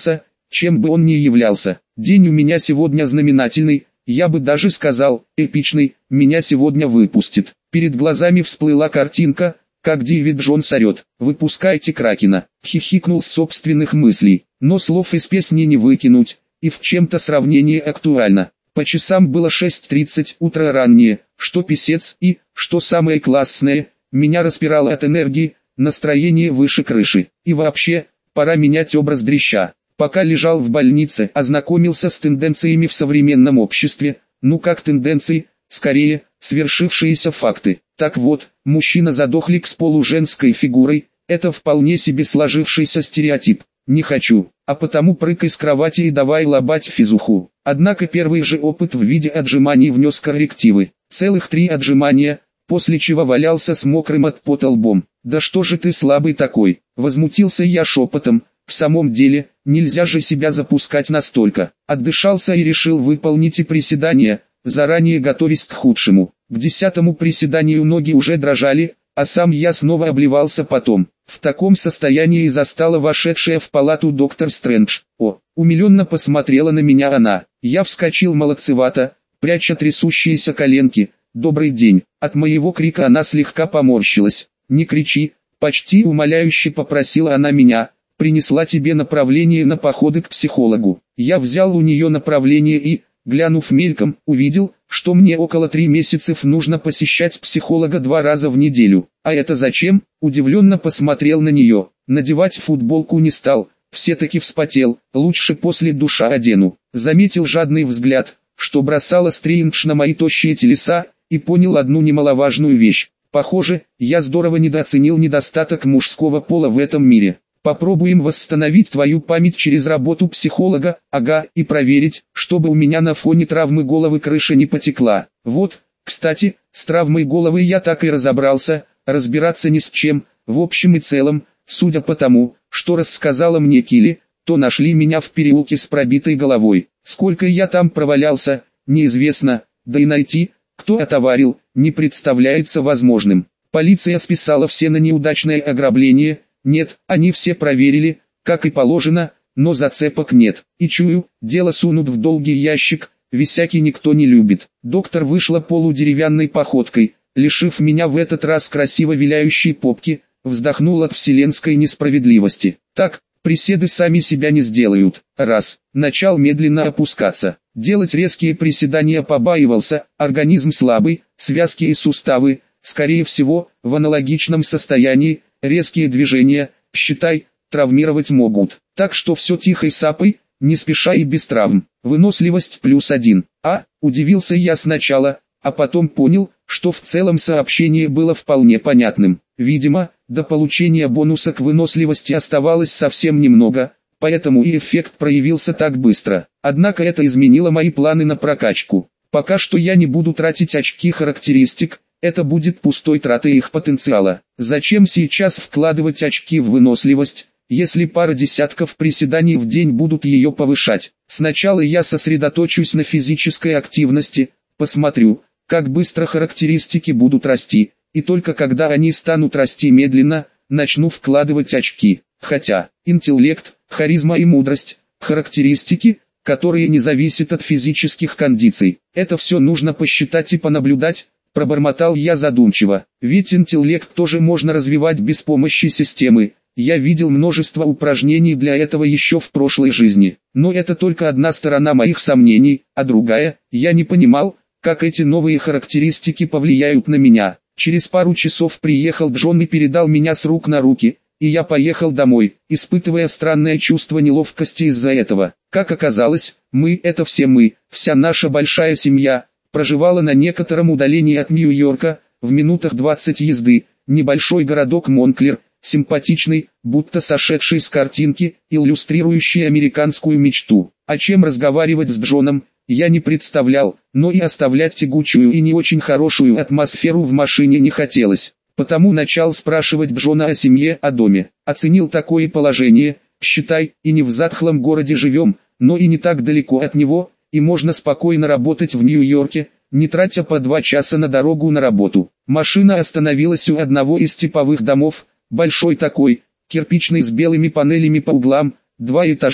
Speaker 1: чем бы он ни являлся. День у меня сегодня знаменательный, я бы даже сказал, эпичный, меня сегодня выпустит. Перед глазами всплыла картинка, как Дэвид Джонс орет: «Выпускайте Кракена!» Хихикнул с собственных мыслей, но слов из песни не выкинуть, и в чем-то сравнение актуально. По часам было 6:30 утра раннее, что писец и, что самое классное, меня распирало от энергии, настроение выше крыши. И вообще, пора менять образ дрища. Пока лежал в больнице, ознакомился с тенденциями в современном обществе, ну как тенденции, скорее, свершившиеся факты. Так вот, мужчина-задохлик с полуженской фигурой, это вполне себе сложившийся стереотип. Не хочу, а потому прыгай с кровати и давай лобать физуху. Однако первый же опыт в виде отжиманий внес коррективы. Целых 3 отжимания, после чего валялся с мокрым от пота лбом. «Да что же ты слабый такой?» — возмутился я шепотом. В самом деле, нельзя же себя запускать настолько. Отдышался и решил выполнить и приседания, заранее готовясь к худшему. К 10-му приседанию ноги уже дрожали, а сам я снова обливался потом. В таком состоянии застала вошедшая в палату доктор Стрэндж. Умиленно посмотрела на меня она. Я вскочил молодцевато, пряча трясущиеся коленки. «Добрый день». От моего крика она слегка поморщилась. «Не кричи», — почти умоляюще попросила она меня. «Принесла тебе направление на походы к психологу». Я взял у нее направление и, глянув мельком, увидел, что мне около 3 месяцев нужно посещать психолога 2 раза в неделю. «А это зачем?» – удивленно посмотрел на нее. Надевать футболку не стал, все-таки вспотел, лучше после душа одену. Заметил жадный взгляд, что бросала Стрэндж на мои тощие телеса, и понял одну немаловажную вещь. Похоже, я здорово недооценил недостаток мужского пола в этом мире. Попробуем восстановить твою память через работу психолога, и проверить, чтобы у меня на фоне травмы головы крыша не потекла. Вот, кстати, с травмой головы я так и разобрался, разбираться ни с чем, в общем и целом, судя по тому, что рассказала мне Килли, то нашли меня в переулке с пробитой головой. Сколько я там провалялся, неизвестно, да и найти, кто отоварил, не представляется возможным. Полиция списала все на неудачное ограбление. Нет, они все проверили, как и положено, но зацепок нет. И чую, дело сунут в долгий ящик, висяки никто не любит. Доктор вышла полудеревянной походкой, лишив меня в этот раз красиво виляющей попки, вздохнул от вселенской несправедливости. Так, приседы сами себя не сделают. Раз, начал медленно опускаться. Делать резкие приседания побаивался, организм слабый, связки и суставы, скорее всего, в аналогичном состоянии. Резкие движения, считай, травмировать могут. Так что все тихой сапой, не спеша и без травм. Выносливость +1. Удивился я сначала, а потом понял, что в целом сообщение было вполне понятным. Видимо, до получения бонуса к выносливости оставалось совсем немного, поэтому и эффект проявился так быстро. Однако это изменило мои планы на прокачку. Пока что я не буду тратить очки характеристик. Это будет пустой тратой их потенциала. Зачем сейчас вкладывать очки в выносливость, если пара десятков приседаний в день будут ее повышать? Сначала я сосредоточусь на физической активности, посмотрю, как быстро характеристики будут расти, и только когда они станут расти медленно, начну вкладывать очки. Хотя, интеллект, харизма и мудрость, характеристики, которые не зависят от физических кондиций, это все нужно посчитать и понаблюдать. Пробормотал я задумчиво, ведь интеллект тоже можно развивать без помощи системы. Я видел множество упражнений для этого еще в прошлой жизни. Но это только одна сторона моих сомнений, а другая, я не понимал, как эти новые характеристики повлияют на меня. Через пару часов приехал Джон и передал меня с рук на руки, и я поехал домой, испытывая странное чувство неловкости из-за этого. Как оказалось, это все мы, вся наша большая семья, проживала на некотором удалении от Нью-Йорка, в минутах 20 езды, небольшой городок Монклер, симпатичный, будто сошедший с картинки, иллюстрирующий американскую мечту. О чем разговаривать с Джоном, я не представлял, но и оставлять тягучую и не очень хорошую атмосферу в машине не хотелось. Потому начал спрашивать Джона о семье, о доме. Оценил такое положение, считай, и не в затхлом городе живем, но и не так далеко от него, и можно спокойно работать в Нью-Йорке, не тратя по 2 часа на дорогу на работу. Машина остановилась у одного из типовых домов, большой такой, кирпичный с белыми панелями по углам, 2 этажа.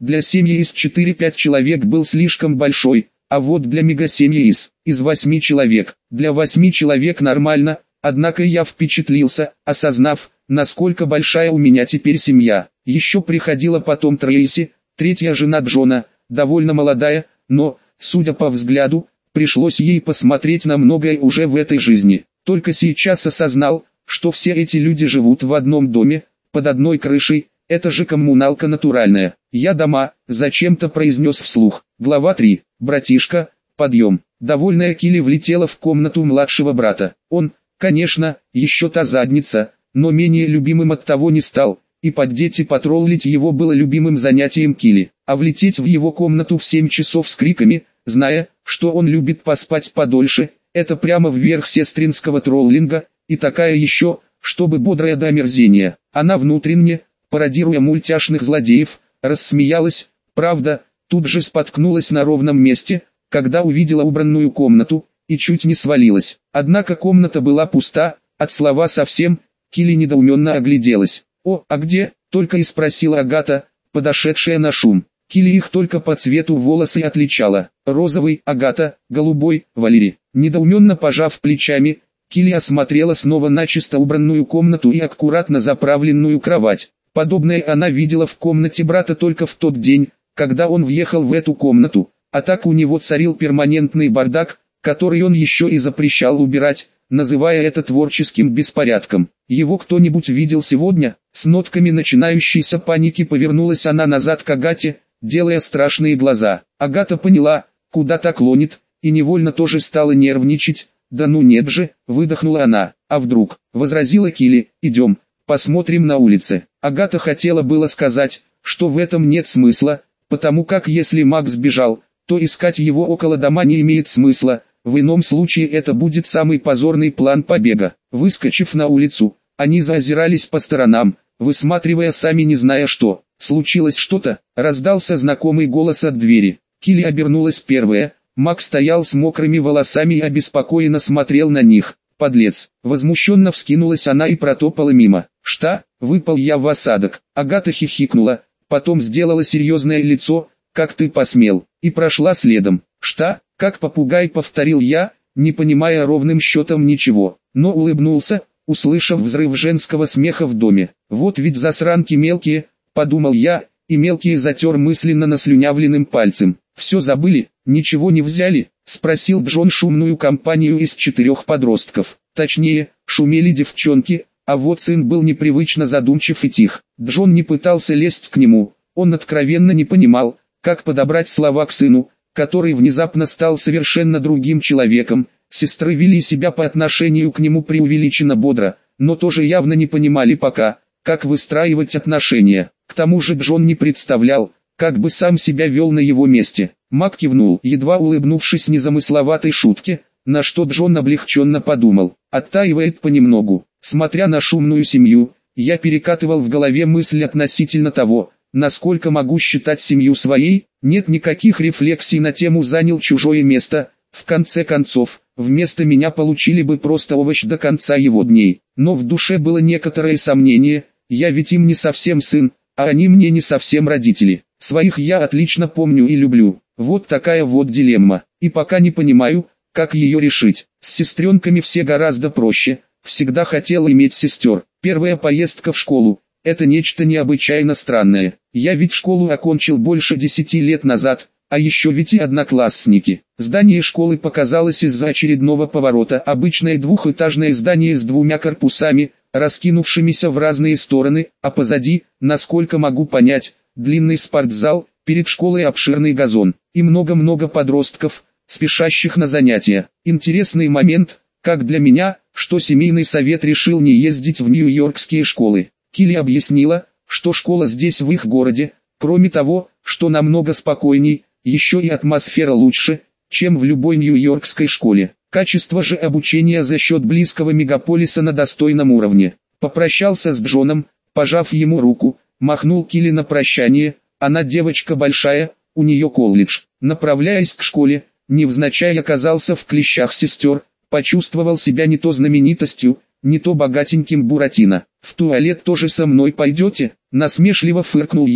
Speaker 1: Для семьи из 4-5 человек был слишком большой, а вот для мегасемьи из 8 человек, для 8 человек нормально, однако я впечатлился, осознав, насколько большая у меня теперь семья. Еще приходила потом Трейси, третья жена Джона, довольно молодая, но, судя по взгляду, пришлось ей посмотреть на многое уже в этой жизни. Только сейчас осознал, что все эти люди живут в одном доме, под одной крышей, это же коммуналка натуральная. Я дома, зачем-то произнес вслух. Глава 3. Братишка, подъем. Довольная Килли влетела в комнату младшего брата. Он, конечно, еще та задница, но менее любимым от того не стал, и поддеть и потроллить его было любимым занятием Килли. А влететь в его комнату в 7 часов с криками, зная, что он любит поспать подольше, это прямо вверх сестринского троллинга, и такая еще, чтобы бодрая до омерзения. Она внутренне, пародируя мультяшных злодеев, рассмеялась, правда, тут же споткнулась на ровном месте, когда увидела убранную комнату, и чуть не свалилась. Однако комната была пуста, от слова совсем, Килли недоуменно огляделась. «О, а где?» — только и спросила Агата, подошедшая на шум. Килли их только по цвету волосы отличала. Розовый — Агата, голубой — Валери. Недоуменно пожав плечами, Килли осмотрела снова начисто убранную комнату и аккуратно заправленную кровать. Подобное она видела в комнате брата только в тот день, когда он въехал в эту комнату, а так у него царил перманентный бардак, который он еще и запрещал убирать, называя это творческим беспорядком. Его кто-нибудь видел сегодня? С нотками начинающейся паники повернулась она назад к Агате, делая страшные глаза. Агата поняла, куда так клонит, и невольно тоже стала нервничать. «Да ну нет же», — выдохнула она. «А вдруг?» — возразила Килли. «Идем, посмотрим на улице». Агата хотела было сказать, что в этом нет смысла, потому как если Макс сбежал, то искать его около дома не имеет смысла, в ином случае это будет самый позорный план побега. Выскочив на улицу, они заозирались по сторонам, высматривая сами не зная что. «Случилось что-то?» — раздался знакомый голос от двери. Килли обернулась первая, Макс стоял с мокрыми волосами и обеспокоенно смотрел на них. «Подлец!» — возмущенно вскинулась она и протопала мимо. «Что?» — выпал я в осадок. Агата хихикнула, потом сделала серьезное лицо, «как ты посмел?» и прошла следом. «Что?» — как попугай повторил я, не понимая ровным счетом ничего, но улыбнулся, услышав взрыв женского смеха в доме. «Вот ведь засранки мелкие», — подумал я, и мелкие затер мысленно наслюнявленным пальцем. «Все забыли, ничего не взяли?» — спросил Джон шумную компанию из 4 подростков. Точнее, шумели девчонки, а вот сын был непривычно задумчив и тих. Джон не пытался лезть к нему, он откровенно не понимал, как подобрать слова к сыну, который внезапно стал совершенно другим человеком. Сестры вели себя по отношению к нему преувеличенно бодро, но тоже явно не понимали пока, как выстраивать отношения. К тому же Джон не представлял, как бы сам себя вел на его месте. Мак кивнул, едва улыбнувшись незамысловатой шутке, на что Джон облегченно подумал. Оттаивает понемногу. Смотря на шумную семью, я перекатывал в голове мысль относительно того, насколько могу считать семью своей. Нет никаких рефлексий на тему «занял чужое место», в конце концов, вместо меня получили бы просто овощ до конца его дней. Но в душе было некоторое сомнение, я ведь им не совсем сын, а они мне не совсем родители. Своих я отлично помню и люблю. Вот такая вот дилемма. И пока не понимаю, как ее решить. С сестренками все гораздо проще. Всегда хотел иметь сестер. Первая поездка в школу — это нечто необычайно странное. Я ведь школу окончил больше 10 лет назад, а еще ведь и одноклассники. Здание школы показалось из-за очередного поворота. Обычное двухэтажное здание с 2 корпусами, раскинувшимися в разные стороны, а позади, насколько могу понять, длинный спортзал, перед школой обширный газон, и много-много подростков, спешащих на занятия. Интересный момент, как для меня, что семейный совет решил не ездить в нью-йоркские школы. Килли объяснила, что школа здесь в их городе, кроме того, что намного спокойней, еще и атмосфера лучше, чем в любой нью-йоркской школе. Качество же обучения за счет близкого мегаполиса на достойном уровне. Попрощался с Джоном, пожав ему руку, махнул Килли на прощание. Она девочка большая, у нее колледж. Направляясь к школе, невзначай оказался в клещах сестер, почувствовал себя не то знаменитостью, не то богатеньким Буратино. «В туалет тоже со мной пойдете?» — насмешливо фыркнул я,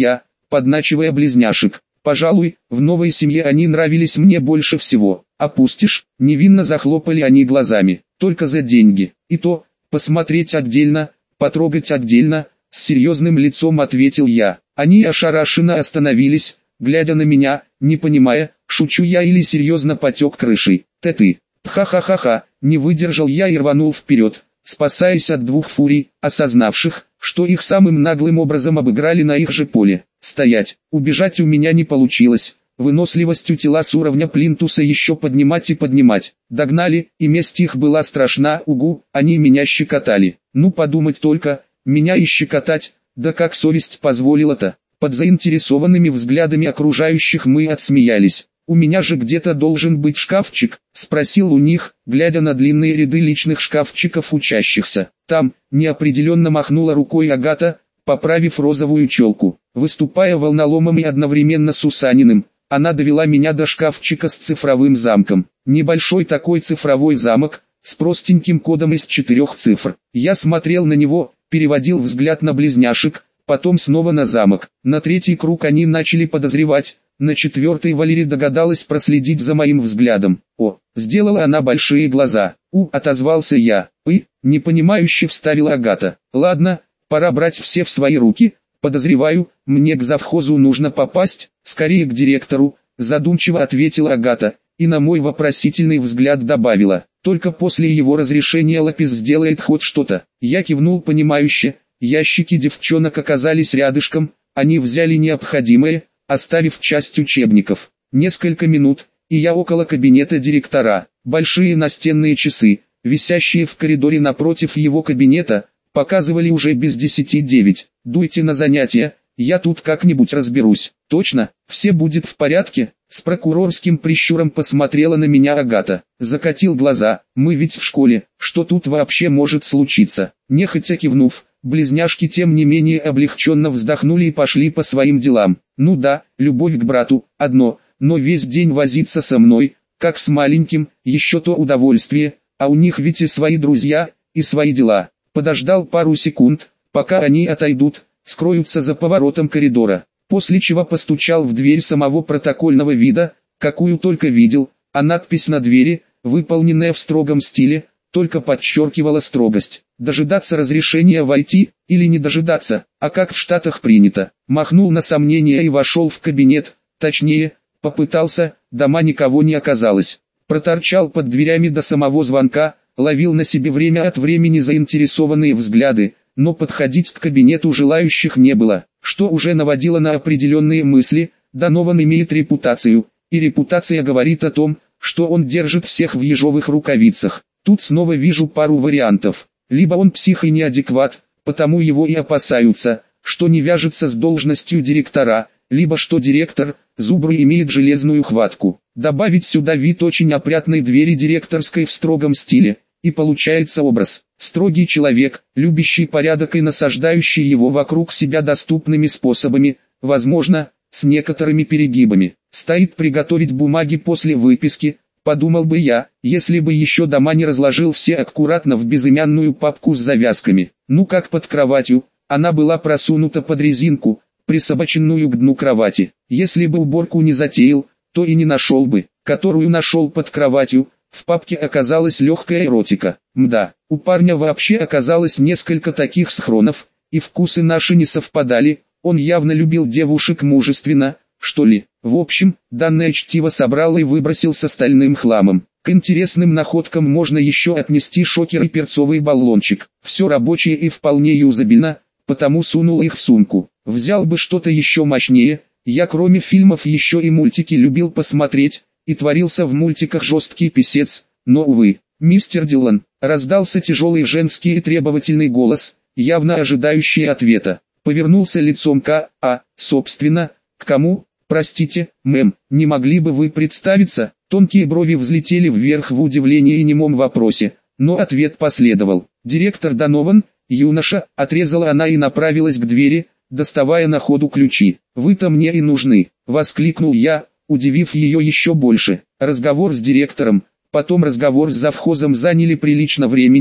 Speaker 1: подначивая близняшек. Пожалуй, в новой семье они нравились мне больше всего. «Опустишь?» — невинно захлопали они глазами. «Только за деньги. И то, посмотреть отдельно, потрогать отдельно», — с серьезным лицом ответил я. Они ошарашенно остановились, глядя на меня, не понимая, шучу я или серьезно потек крышей. «Ты!» «Ха-ха-ха-ха!» — не выдержал я и рванул вперед, спасаясь от двух фурий, осознавших, что их самым наглым образом обыграли на их же поле. Стоять, убежать у меня не получилось, выносливостью тела с уровня плинтуса еще поднимать и поднимать. Догнали, и месть их была страшна, угу, они меня щекотали. Ну подумать только, меня и щекотать, да как совесть позволила-то. Под заинтересованными взглядами окружающих мы отсмеялись. «У меня же где-то должен быть шкафчик», — спросил у них, глядя на длинные ряды личных шкафчиков учащихся. «Там», — неопределенно махнула рукой Агата, поправив розовую челку. Выступая волноломом и одновременно Сусаниным, она довела меня до шкафчика с цифровым замком. Небольшой такой цифровой замок, с простеньким кодом из 4 цифр. Я смотрел на него, переводил взгляд на близняшек, потом снова на замок. На третий круг они начали подозревать. На 4-й Валерия догадалась проследить за моим взглядом. «О!» — сделала она большие глаза. Отозвался я. Непонимающе вставила Агата. «Ладно, пора брать все в свои руки. Подозреваю, мне к завхозу нужно попасть, скорее к директору», — задумчиво ответила Агата, и на мой вопросительный взгляд добавила. «Только после его разрешения Лапис сделает хоть что-то». Я кивнул понимающе. Ящики девчонок оказались рядышком, они взяли необходимое, оставив часть учебников. Несколько минут, и я около кабинета директора. Большие настенные часы, висящие в коридоре напротив его кабинета, показывали уже без 10:09. «Дуйте на занятия, я тут как-нибудь разберусь». «Точно, все будет в порядке?» С прокурорским прищуром посмотрела на меня Агата. Закатил глаза. «Мы ведь в школе, что тут вообще может случиться?» Нехотя кивнув, близняшки тем не менее облегченно вздохнули и пошли по своим делам. «Ну да, любовь к брату, одно, но весь день возиться со мной, как с маленьким, еще то удовольствие, а у них ведь и свои друзья, и свои дела». Подождал пару секунд, пока они отойдут, скроются за поворотом коридора, после чего постучал в дверь самого протокольного вида, какую только видел, а надпись на двери, выполненная в строгом стиле, только подчеркивала строгость. Дожидаться разрешения войти, или не дожидаться, а как в Штатах принято. Махнул на сомнение и вошел в кабинет, точнее, попытался, дома никого не оказалось. Проторчал под дверями до самого звонка, ловил на себе время от времени заинтересованные взгляды, но подходить к кабинету желающих не было, что уже наводило на определенные мысли. Донован имеет репутацию, и репутация говорит о том, что он держит всех в ежовых рукавицах. Тут снова вижу пару вариантов. Либо он псих и неадекват, потому его и опасаются, что не вяжется с должностью директора, либо что директор, зубры, имеет железную хватку. Добавить сюда вид очень опрятной двери директорской в строгом стиле, и получается образ. Строгий человек, любящий порядок и насаждающий его вокруг себя доступными способами, возможно, с некоторыми перегибами. Стоит приготовить бумаги после выписки, подумал бы я, если бы еще дома не разложил все аккуратно в безымянную папку с завязками. Ну как под кроватью, она была просунута под резинку, присобаченную к дну кровати. Если бы уборку не затеял, то и не нашел бы, которую нашел под кроватью. В папке оказалась легкая эротика. Мда, у парня вообще оказалось несколько таких схронов, и вкусы наши не совпадали, он явно любил девушек мужественно, что ли. В общем, данное чтиво собрал и выбросил с остальным хламом. К интересным находкам можно еще отнести шокер и перцовый баллончик. Все рабочее и вполне юзабельно, потому сунул их в сумку. Взял бы что-то еще мощнее, я кроме фильмов еще и мультики любил посмотреть, и творился в мультиках жесткий писец, но увы. «Мистер Дилан», раздался тяжелый женский и требовательный голос, явно ожидающий ответа. Повернулся лицом собственно, к кому? «Простите, мэм, не могли бы вы представиться?» Тонкие брови взлетели вверх в удивлении и немом вопросе, но ответ последовал. «Директор Донован, юноша», отрезала она и направилась к двери, доставая на ходу ключи. «Вы-то мне и нужны», воскликнул я, удивив ее еще больше. Разговор с директором, потом разговор с завхозом заняли прилично времени,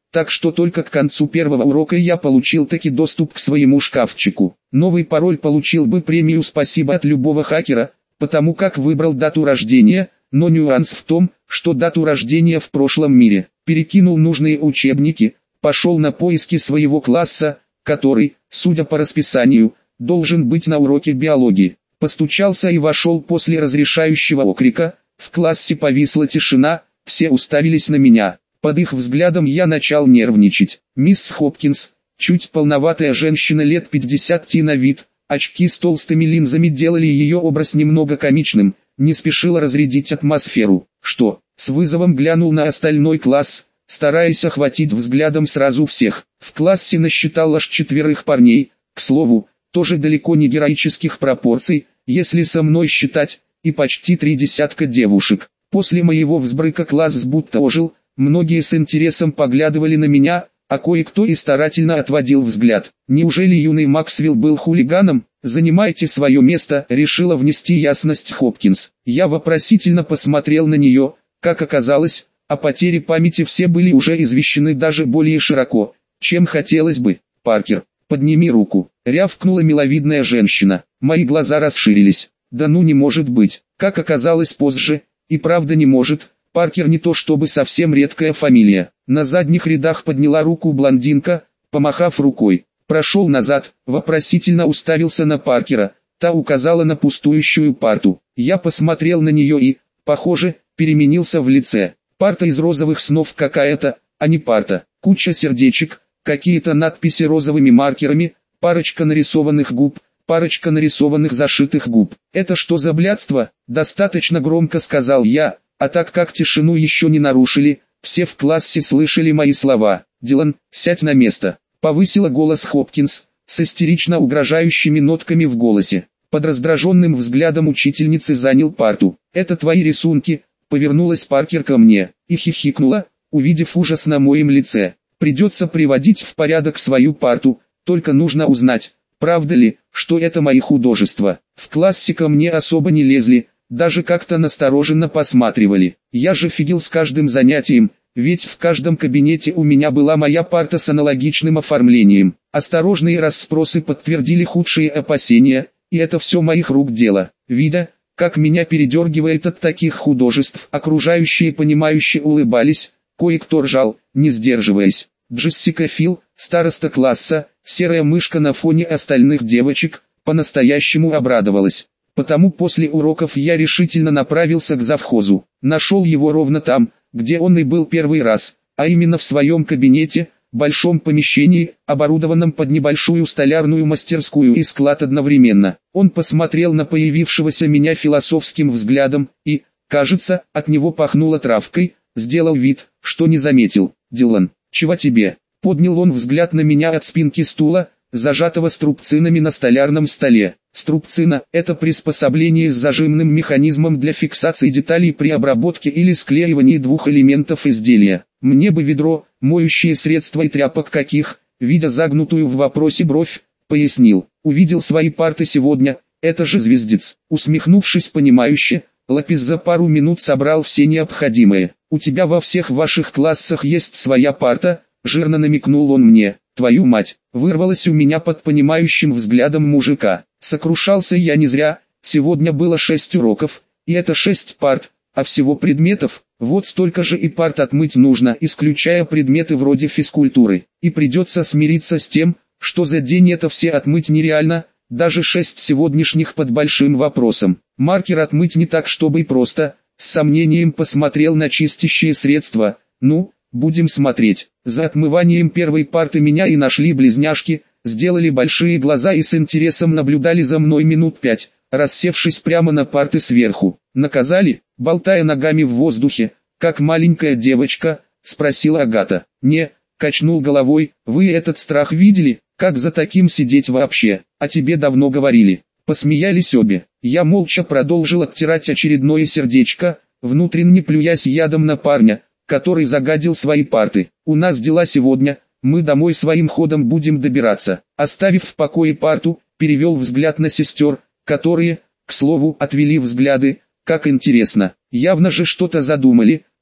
Speaker 1: так что только к концу первого урока я получил таки доступ к своему шкафчику. Новый пароль получил бы премию «Спасибо» от любого хакера, потому как выбрал дату рождения, но нюанс в том, что дату рождения в прошлом мире. Перекинул нужные учебники, пошел на поиски своего класса, который, судя по расписанию, должен быть на уроке биологии. Постучался и вошел после разрешающего окрика. В классе повисла тишина, все уставились на меня. Под их взглядом я начал нервничать. Мисс Хопкинс, чуть полноватая женщина лет 50 на вид, очки с толстыми линзами делали ее образ немного комичным, не спешила разрядить атмосферу. «Что?» — с вызовом глянул на остальной класс, стараясь охватить взглядом сразу всех. В классе насчитал аж 4 парней, к слову, тоже далеко не героических пропорций, если со мной считать, и почти 3 десятка девушек. После моего взбрыка класс будто ожил, многие с интересом поглядывали на меня, а кое-кто и старательно отводил взгляд. Неужели юный Максвелл был хулиганом? «Занимайте свое место», — решила внести ясность Хопкинс. Я вопросительно посмотрел на нее. Как оказалось, о потере памяти все были уже извещены даже более широко, чем хотелось бы. «Паркер, подними руку», — рявкнула миловидная женщина. Мои глаза расширились. Да ну не может быть. Как оказалось позже, и правда не может. Паркер не то чтобы совсем редкая фамилия. На задних рядах подняла руку блондинка, помахав рукой. Прошел назад, вопросительно уставился на Паркера. Та указала на пустующую парту. Я посмотрел на нее и, похоже, переменился в лице. Парта из розовых снов какая-то, а не парта. Куча сердечек, какие-то надписи розовыми маркерами, парочка нарисованных губ, парочка нарисованных зашитых губ. «Это что за блядство?» — достаточно громко сказал я, а так как тишину еще не нарушили, все в классе слышали мои слова. «Дилан, сядь на место», — повысила голос Хопкинс, с истерично угрожающими нотками в голосе. Под раздраженным взглядом учительницы занял парту. «Это твои рисунки», — повернулась Паркер ко мне, и хихикнула, увидев ужас на моем лице. «Придется приводить в порядок свою парту, только нужно узнать, правда ли, что это мои художества». В классе ко мне особо не лезли, даже как-то настороженно посматривали. Я же фигел с каждым занятием, ведь в каждом кабинете у меня была моя парта с аналогичным оформлением. Осторожные расспросы подтвердили худшие опасения, и это все моих рук дело. Видя, как меня передергивает от таких художеств, окружающие понимающе улыбались, кое-кто ржал, не сдерживаясь. Джессика Фил, староста класса, серая мышка на фоне остальных девочек, по-настоящему обрадовалась. Потому после уроков я решительно направился к завхозу. Нашел его ровно там, где он и был первый раз, а именно в своем кабинете, большом помещении, оборудованном под небольшую столярную мастерскую и склад одновременно. Он посмотрел на появившегося меня философским взглядом и, кажется, от него пахнуло травкой, сделал вид, что не заметил. «Дилан, чего тебе?» Поднял он взгляд на меня от спинки стула, зажатого струбцинами на столярном столе. Струбцина – это приспособление с зажимным механизмом для фиксации деталей при обработке или склеивании двух элементов изделия. Мне бы ведро, моющие средства и тряпок каких, видя загнутую в вопросе бровь, пояснил. Увидел свои парты сегодня, это же звездец. Усмехнувшись понимающе, Лапис за пару минут собрал все необходимое. «У тебя во всех ваших классах есть своя парта?» – жирно намекнул он мне. «Твою мать!» – вырвалось у меня под понимающим взглядом мужика. Сокрушался я не зря, сегодня было 6 уроков, и это 6 парт, а всего предметов, вот столько же и парт отмыть нужно, исключая предметы вроде физкультуры. И придется смириться с тем, что за день это все отмыть нереально, даже 6 сегодняшних под большим вопросом. Маркер отмыть не так чтобы и просто, с сомнением посмотрел на чистящие средства. Ну, будем смотреть. За отмыванием первой парты меня и нашли близняшки, сделали большие глаза и с интересом наблюдали за мной минут 5, рассевшись прямо на парты сверху. «Наказали?» — болтая ногами в воздухе, как маленькая девочка, спросила Агата. «Не», — качнул головой, — «вы этот страх видели? Как за таким сидеть вообще? А тебе давно говорили». Посмеялись обе. Я молча продолжил оттирать очередное сердечко, внутренне плюясь ядом на парня, который загадил свои парты. «У нас дела сегодня, мы домой своим ходом будем добираться». Оставив в покое парту, перевел взгляд на сестер, которые, к слову, отвели взгляды. Как интересно, явно же что-то задумали,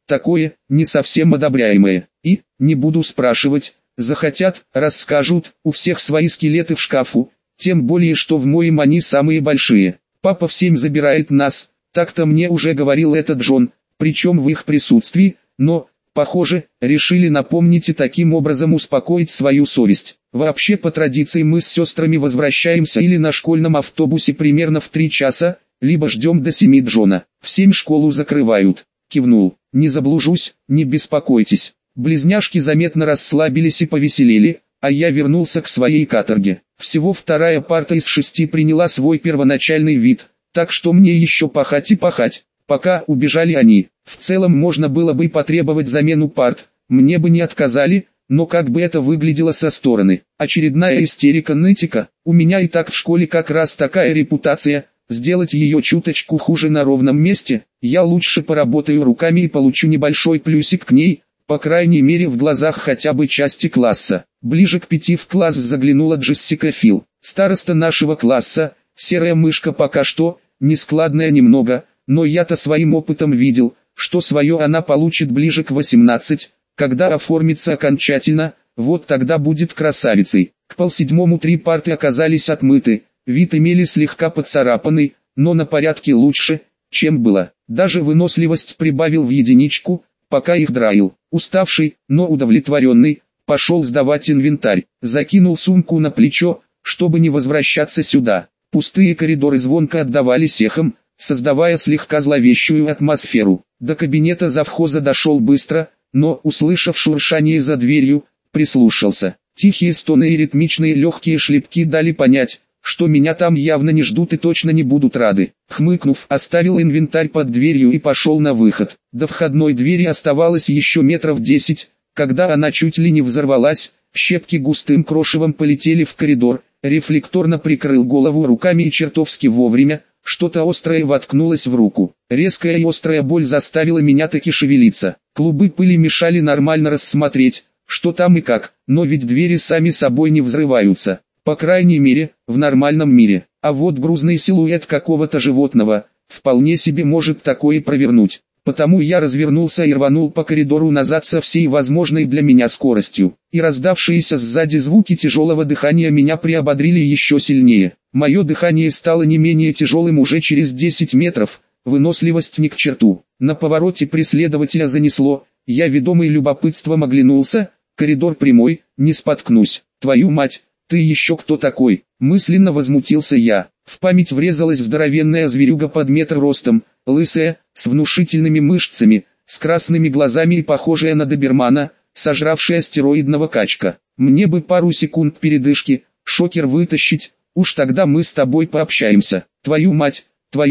Speaker 1: такое, не совсем одобряемое. И, не буду спрашивать, захотят, расскажут, у всех свои скелеты в шкафу, тем более что в моем они самые большие. Папа в 7 забирает нас, так-то мне уже говорил этот Джон, причем в их присутствии, но, похоже, решили напомнить и таким образом успокоить свою совесть. Вообще по традиции мы с сестрами возвращаемся или на школьном автобусе примерно в 3 часа, либо ждем до 7 Джона. В 7 школу закрывают. Кивнул. Не заблужусь, не беспокойтесь. Близняшки заметно расслабились и повеселели, а я вернулся к своей каторге. Всего 2-я парта из 6 приняла свой первоначальный вид, так что мне еще пахать и пахать. Пока убежали они, в целом можно было бы потребовать замену парт, мне бы не отказали, но как бы это выглядело со стороны. Очередная истерика-нытика, у меня и так в школе как раз такая репутация, сделать ее чуточку хуже на ровном месте, я лучше поработаю руками и получу небольшой плюсик к ней, по крайней мере в глазах хотя бы части класса. Ближе к 5 в класс заглянула Джессика Фил, староста нашего класса, серая мышка пока что, нескладная немного, но я-то своим опытом видел, что свое она получит ближе к 18, когда оформится окончательно, вот тогда будет красавицей. К 6:30 3 парты оказались отмыты, вид имели слегка поцарапанный, но на порядке лучше, чем было. Даже выносливость прибавил в единичку, пока их драил. Уставший, но удовлетворенный, пошел сдавать инвентарь, закинул сумку на плечо, чтобы не возвращаться сюда. Пустые коридоры звонко отдавались эхом, создавая слегка зловещую атмосферу. До кабинета завхоза дошел быстро, но, услышав шуршание за дверью, прислушался. Тихие стоны и ритмичные легкие шлепки дали понять, что меня там явно не ждут и точно не будут рады. Хмыкнув, оставил инвентарь под дверью и пошел на выход. До входной двери оставалось еще метров 10, когда она чуть ли не взорвалась, щепки густым крошевом полетели в коридор, рефлекторно прикрыл голову руками и чертовски вовремя, что-то острое воткнулось в руку. Резкая и острая боль заставила меня таки шевелиться. Клубы пыли мешали нормально рассмотреть, что там и как, но ведь двери сами собой не взрываются. По крайней мере, в нормальном мире. А вот грузный силуэт какого-то животного, вполне себе может такое провернуть. Потому я развернулся и рванул по коридору назад со всей возможной для меня скоростью. И раздавшиеся сзади звуки тяжелого дыхания меня приободрили еще сильнее. Мое дыхание стало не менее тяжелым уже через 10 метров, выносливость не к черту. На повороте преследователя занесло, я ведомый любопытством оглянулся, коридор прямой, не споткнусь. Твою мать! «Ты еще кто такой?» – мысленно возмутился я. В память врезалась здоровенная зверюга под метр ростом, лысая, с внушительными мышцами, с красными глазами и похожая на добермана, сожравшая стероидного качка. Мне бы пару секунд передышки, шокер вытащить, уж тогда мы с тобой пообщаемся. Твою мать,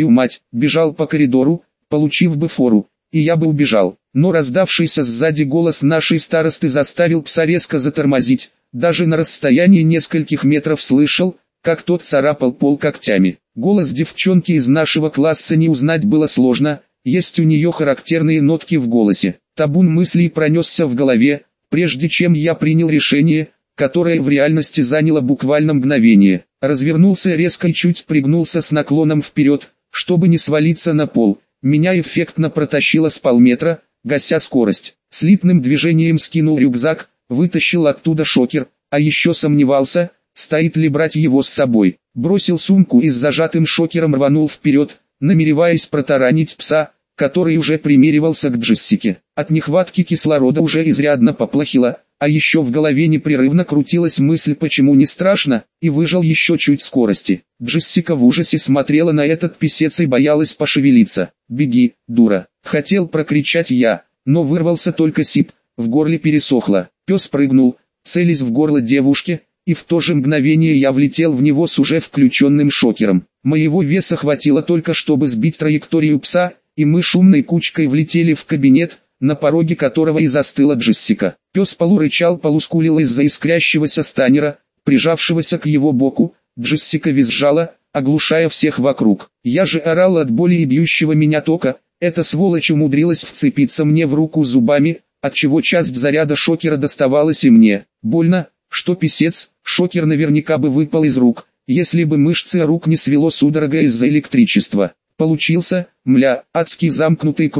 Speaker 1: бежал по коридору, получив бы фору, и я бы убежал. Но раздавшийся сзади голос нашей старосты заставил пса резко затормозить. Даже на расстоянии нескольких метров слышал, как тот царапал пол когтями. Голос девчонки из нашего класса не узнать было сложно, есть у нее характерные нотки в голосе. Табун мыслей пронесся в голове, прежде чем я принял решение, которое в реальности заняло буквально мгновение. Развернулся резко и чуть пригнулся с наклоном вперед, чтобы не свалиться на пол. Меня эффектно протащило с полметра, гася скорость. Слитным движением скинул рюкзак, вытащил оттуда шокер, а еще сомневался, стоит ли брать его с собой. Бросил сумку и с зажатым шокером рванул вперед, намереваясь протаранить пса, который уже примеривался к Джессике. От нехватки кислорода уже изрядно поплохело, а еще в голове непрерывно крутилась мысль, почему не страшно, и выжал еще чуть скорости. Джессика в ужасе смотрела на этот писец и боялась пошевелиться. «Беги, дура!» Хотел прокричать я, но вырвался только сип, в горле пересохло. Пес прыгнул, целясь в горло девушки, и в то же мгновение я влетел в него с уже включенным шокером. Моего веса хватило только чтобы сбить траекторию пса, и мы шумной кучкой влетели в кабинет, на пороге которого и застыла Джессика. Пес полурычал, полускулил из-за искрящегося станера, прижавшегося к его боку. Джессика визжала, оглушая всех вокруг. Я же орал от боли и бьющего меня тока. Эта сволочь умудрилась вцепиться мне в руку зубами, отчего часть заряда шокера доставалась и мне. Больно, что писец, шокер наверняка бы выпал из рук, если бы мышцы рук не свело судорога из-за электричества. Получился, адский замкнутый круг,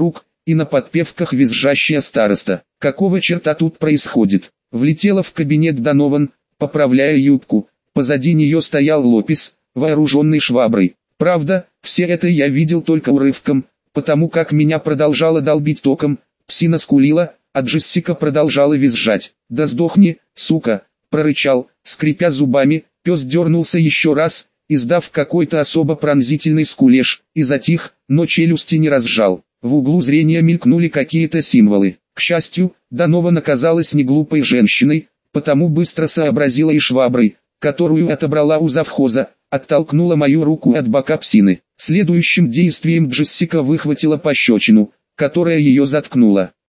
Speaker 1: и на подпевках визжащая староста. Какого черта тут происходит? Влетела в кабинет Донован, поправляя юбку. Позади нее стоял Лопес, вооруженный шваброй. Правда, все это я видел только урывком, потому как меня продолжало долбить током. Псина скулила, а Джессика продолжала визжать. «Да сдохни, сука!» — прорычал, скрипя зубами. Пес дернулся еще раз, издав какой-то особо пронзительный скулеж, и затих, но челюсти не разжал. В углу зрения мелькнули какие-то символы. К счастью, Донован оказалась не глупой женщиной, потому быстро сообразила и шваброй, которую отобрала у завхоза, оттолкнула мою руку от бока псины. Следующим действием Джессика выхватила пощечину, которая ее заткнула.